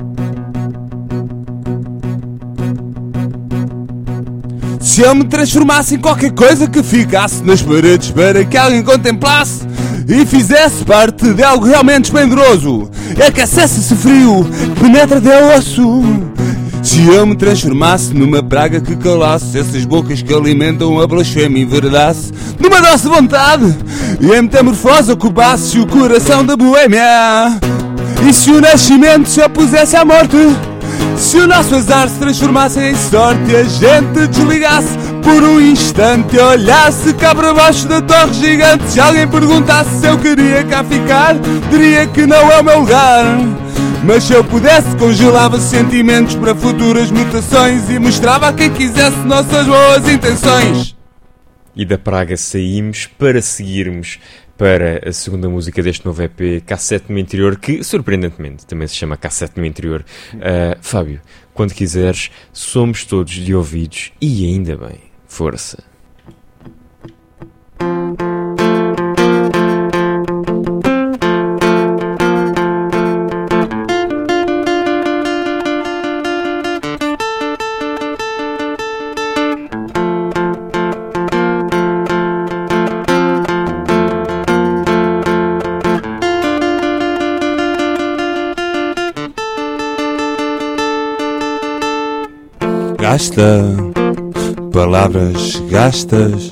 Se eu me transformasse em qualquer coisa que ficasse nas paredes para que alguém contemplasse e fizesse parte de algo realmente esplendoroso, aquecesse esse frio, penetra até ao osso. Se eu me transformasse numa praga que calasse essas bocas que alimentam a blasfémia e enveredasse numa doce vontade e em metamorfose ocupasse o coração da boémia. E se o nascimento se opusesse à morte, se o nosso azar se transformasse em sorte e a gente desligasse por um instante e olhasse cá para baixo da torre gigante, se alguém perguntasse se eu queria cá ficar, diria que não é o meu lugar. Mas se eu pudesse, congelava sentimentos para futuras mutações e mostrava a quem quisesse nossas boas intenções. E da Praga saímos para seguirmos para a segunda música deste novo E P, Cassete no Interior, que, surpreendentemente, também se chama Cassete no Interior. Uh, Fábio, quando quiseres, somos todos de ouvidos e ainda bem. Força! Gasta palavras gastas,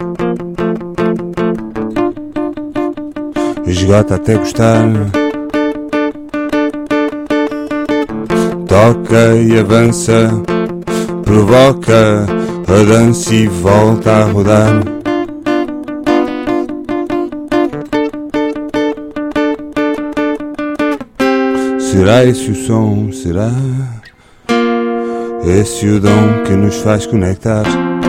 esgota até gostar, toca e avança, provoca a dança e volta a rodar. Será esse o som? Será esse o dom que nos faz conectar?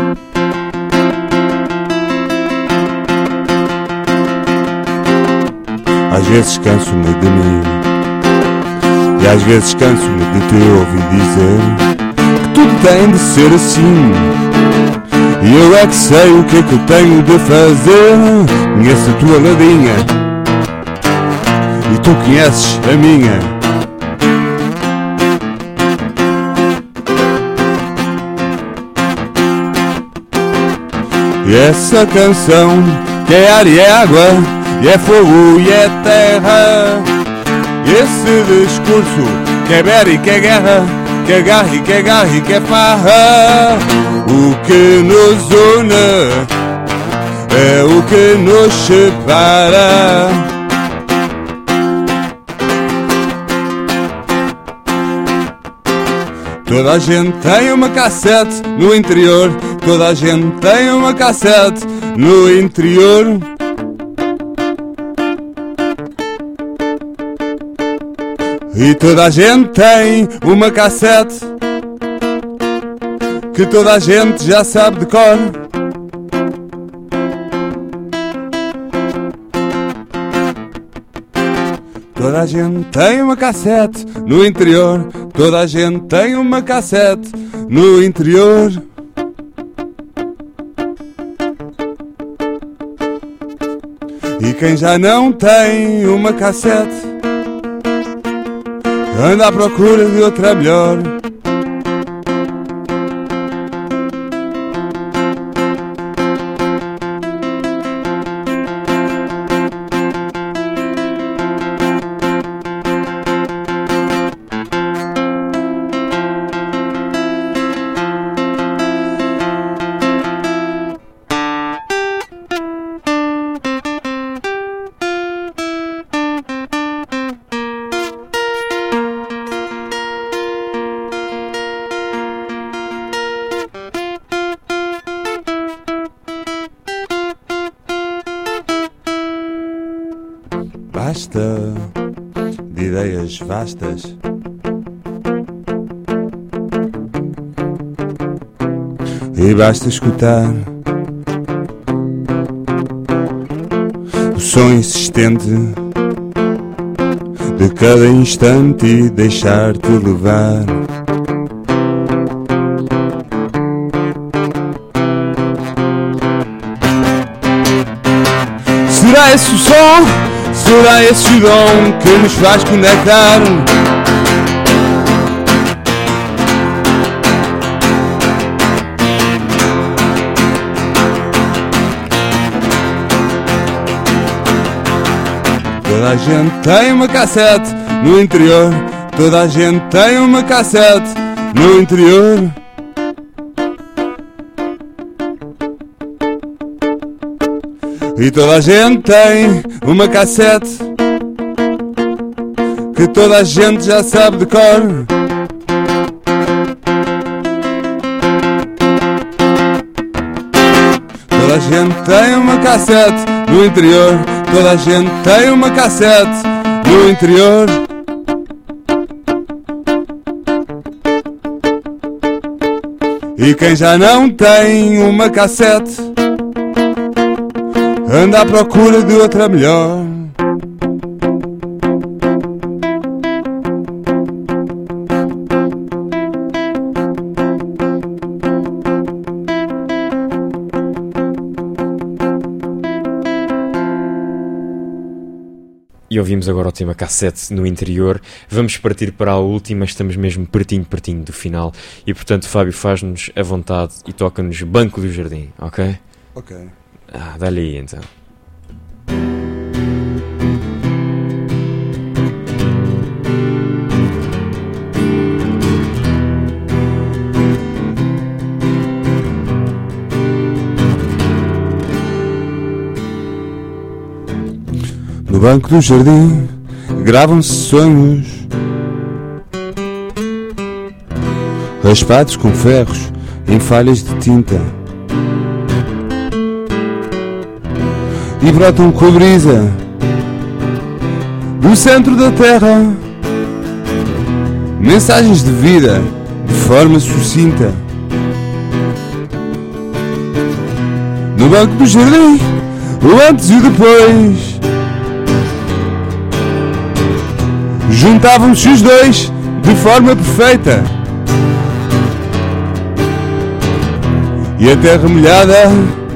Às vezes canso-me de mim e às vezes canso-me de te ouvir dizer que tudo tem de ser assim. E eu é que sei o que é que eu tenho de fazer. Conheço a tua ladinha e tu conheces a minha. E essa canção que é ar e é água, e é fogo e é terra. E esse discurso que é bera e que é guerra, que é garra e que é garra e que é farra. O que nos une é o que nos separa. Toda a gente tem uma cassete no interior. Toda a gente tem uma cassete no interior. E toda a gente tem uma cassete que toda a gente já sabe de cor. Toda a gente tem uma cassete no interior. Toda a gente tem uma cassete no interior. E quem já não tem uma cassete anda à procura de outra melhor. Basta de ideias vastas, e basta escutar o som insistente de cada instante e deixar-te levar. Será esse o som? Será esse o dom que nos faz conectar? Toda a gente tem uma cassete no interior. Toda a gente tem uma cassete no interior. E toda a gente tem uma cassete que toda a gente já sabe de cor. Toda a gente tem uma cassete no interior. Toda a gente tem uma cassete no interior. E quem já não tem uma cassete anda à procura de outra melhor. E ouvimos agora o tema Cassete no interior. Vamos partir para a última, estamos mesmo pertinho, pertinho do final. E portanto, Fábio, faz-nos a vontade e toca-nos Banco do Jardim, ok? Ok. Ah, dá-lhe aí então. No banco do jardim gravam-se sonhos, raspados com ferros em falhas de tinta, e brotam com a brisa do centro da terra mensagens de vida de forma sucinta. No banco do jardim, o antes e o depois, juntavam-se os dois de forma perfeita, e a terra molhada,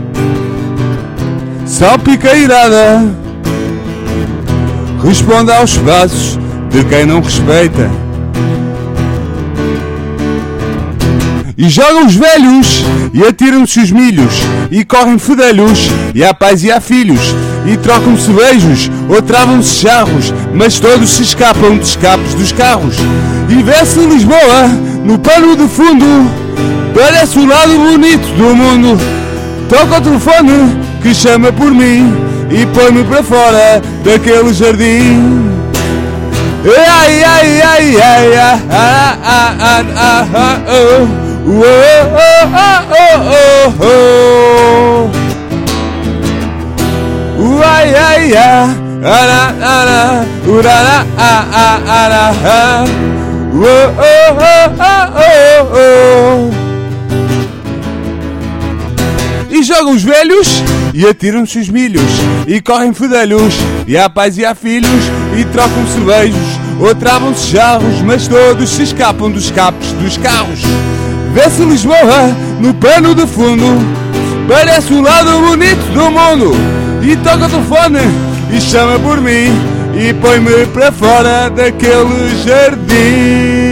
salpicairada, responde aos passos de quem não respeita. E jogam os velhos, e atiram-se os milhos, e correm fedelhos, e há pais e há filhos, e trocam-se beijos, ou travam-se charros, mas todos se escapam de escapes dos carros. E vê-se Lisboa, no pano de fundo, parece o lado bonito do mundo. Toca o telefone, que chama por mim, e põe-me para fora daquele jardim. Ai, ai, ai, ai, ai, ai, ai, ai, ai, oh. Oh, oh, oh, oh, oh, oh. Ai, ai, ai, ara, ara, urara, a, a, ara, oh, oh, oh, oh, oh, oh. jogam os velhos e atiram-se os milhos. E correm fedelhos, e há pais e há filhos, e trocam-se beijos, ou travam-se jarros, mas todos se escapam dos capos dos carros. Vê-se Lisboa no pano de fundo, parece o lado bonito do mundo. E toca o telefone e chama por mim e põe-me para fora daquele jardim.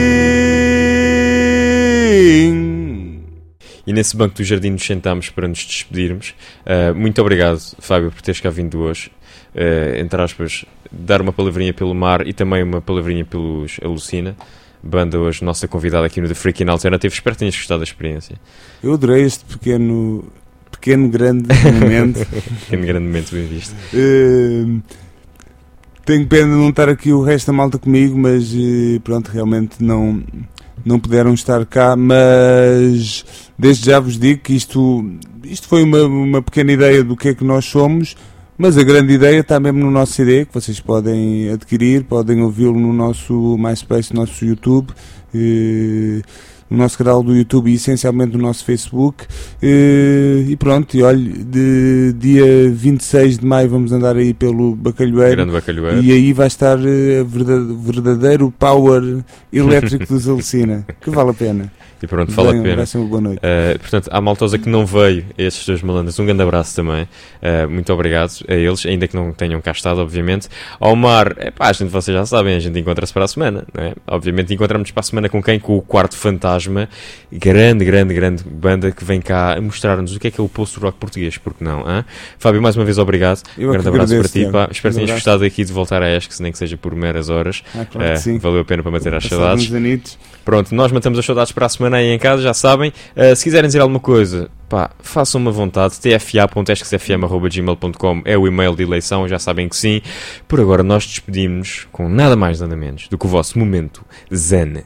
E nesse banco do jardim nos sentámos para nos despedirmos. Uh, muito obrigado, Fábio, por teres cá vindo hoje. Uh, entre aspas, dar uma palavrinha pelo Mar e também uma palavrinha pelos Alucina, banda hoje nossa convidada aqui no The Freaking Alternative. Espero que tenhas gostado da experiência. Eu adorei este pequeno, pequeno grande momento. Pequeno grande momento, bem visto. Uh, tenho pena de não estar aqui o resto da malta comigo, mas uh, pronto, realmente não... não puderam estar cá, mas desde já vos digo que isto, isto foi uma, uma pequena ideia do que é que nós somos, mas a grande ideia está mesmo no nosso C D, que vocês podem adquirir, podem ouvi-lo no nosso MySpace, no nosso YouTube, eh, no nosso canal do YouTube e essencialmente no nosso Facebook. Eh, e pronto, e olha, de dia vinte e seis de maio vamos andar aí pelo Bacalhoeiro, Grande Bacalhoeiro. E aí vai estar eh, verdadeiro, verdadeiro power elétrico dos Alucina, que vale a pena. E pronto, vale Venham, a pena. vai ser uma boa noite. Uh, portanto, à maltosa que não veio, a estes dois malandros, um grande abraço também. Uh, muito obrigado a eles, ainda que não tenham cá estado, obviamente. Ao Mar, é pá, a gente, vocês já sabem, a gente encontra-se para a semana, não é? Obviamente encontramos para a semana com quem? Com o Quarto Fantasma, grande, grande, grande banda que vem cá a mostrar-nos o que é que é o post-rock português, porque não? Hein? Fábio, mais uma vez obrigado. Eu um grande abraço agradeço, para ti, pá. Espero que um tenhas gostado aqui de voltar a Esques, nem que seja por meras horas. Ah, claro que uh, sim. Valeu a pena para manter as Passar saudades. uns anitos. Pronto, nós matamos as saudades para a semana aí em casa, já sabem. Uh, se quiserem dizer alguma coisa, pá, façam uma vontade. t f a ponto esques f m arroba gmail ponto com é o e-mail de eleição, já sabem que sim. Por agora nós despedimos-nos com nada mais nada menos do que o vosso momento zen.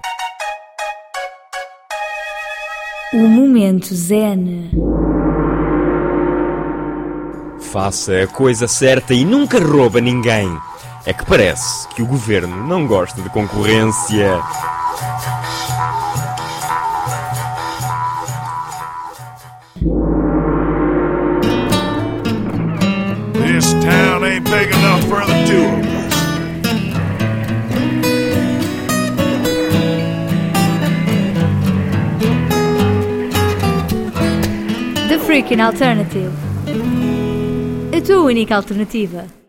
O momento zen. Faça a coisa certa e nunca rouba ninguém. É que parece que o governo não gosta de concorrência. This town ain't big enough for the two of us. The Freaking Alternative. A tua única alternativa.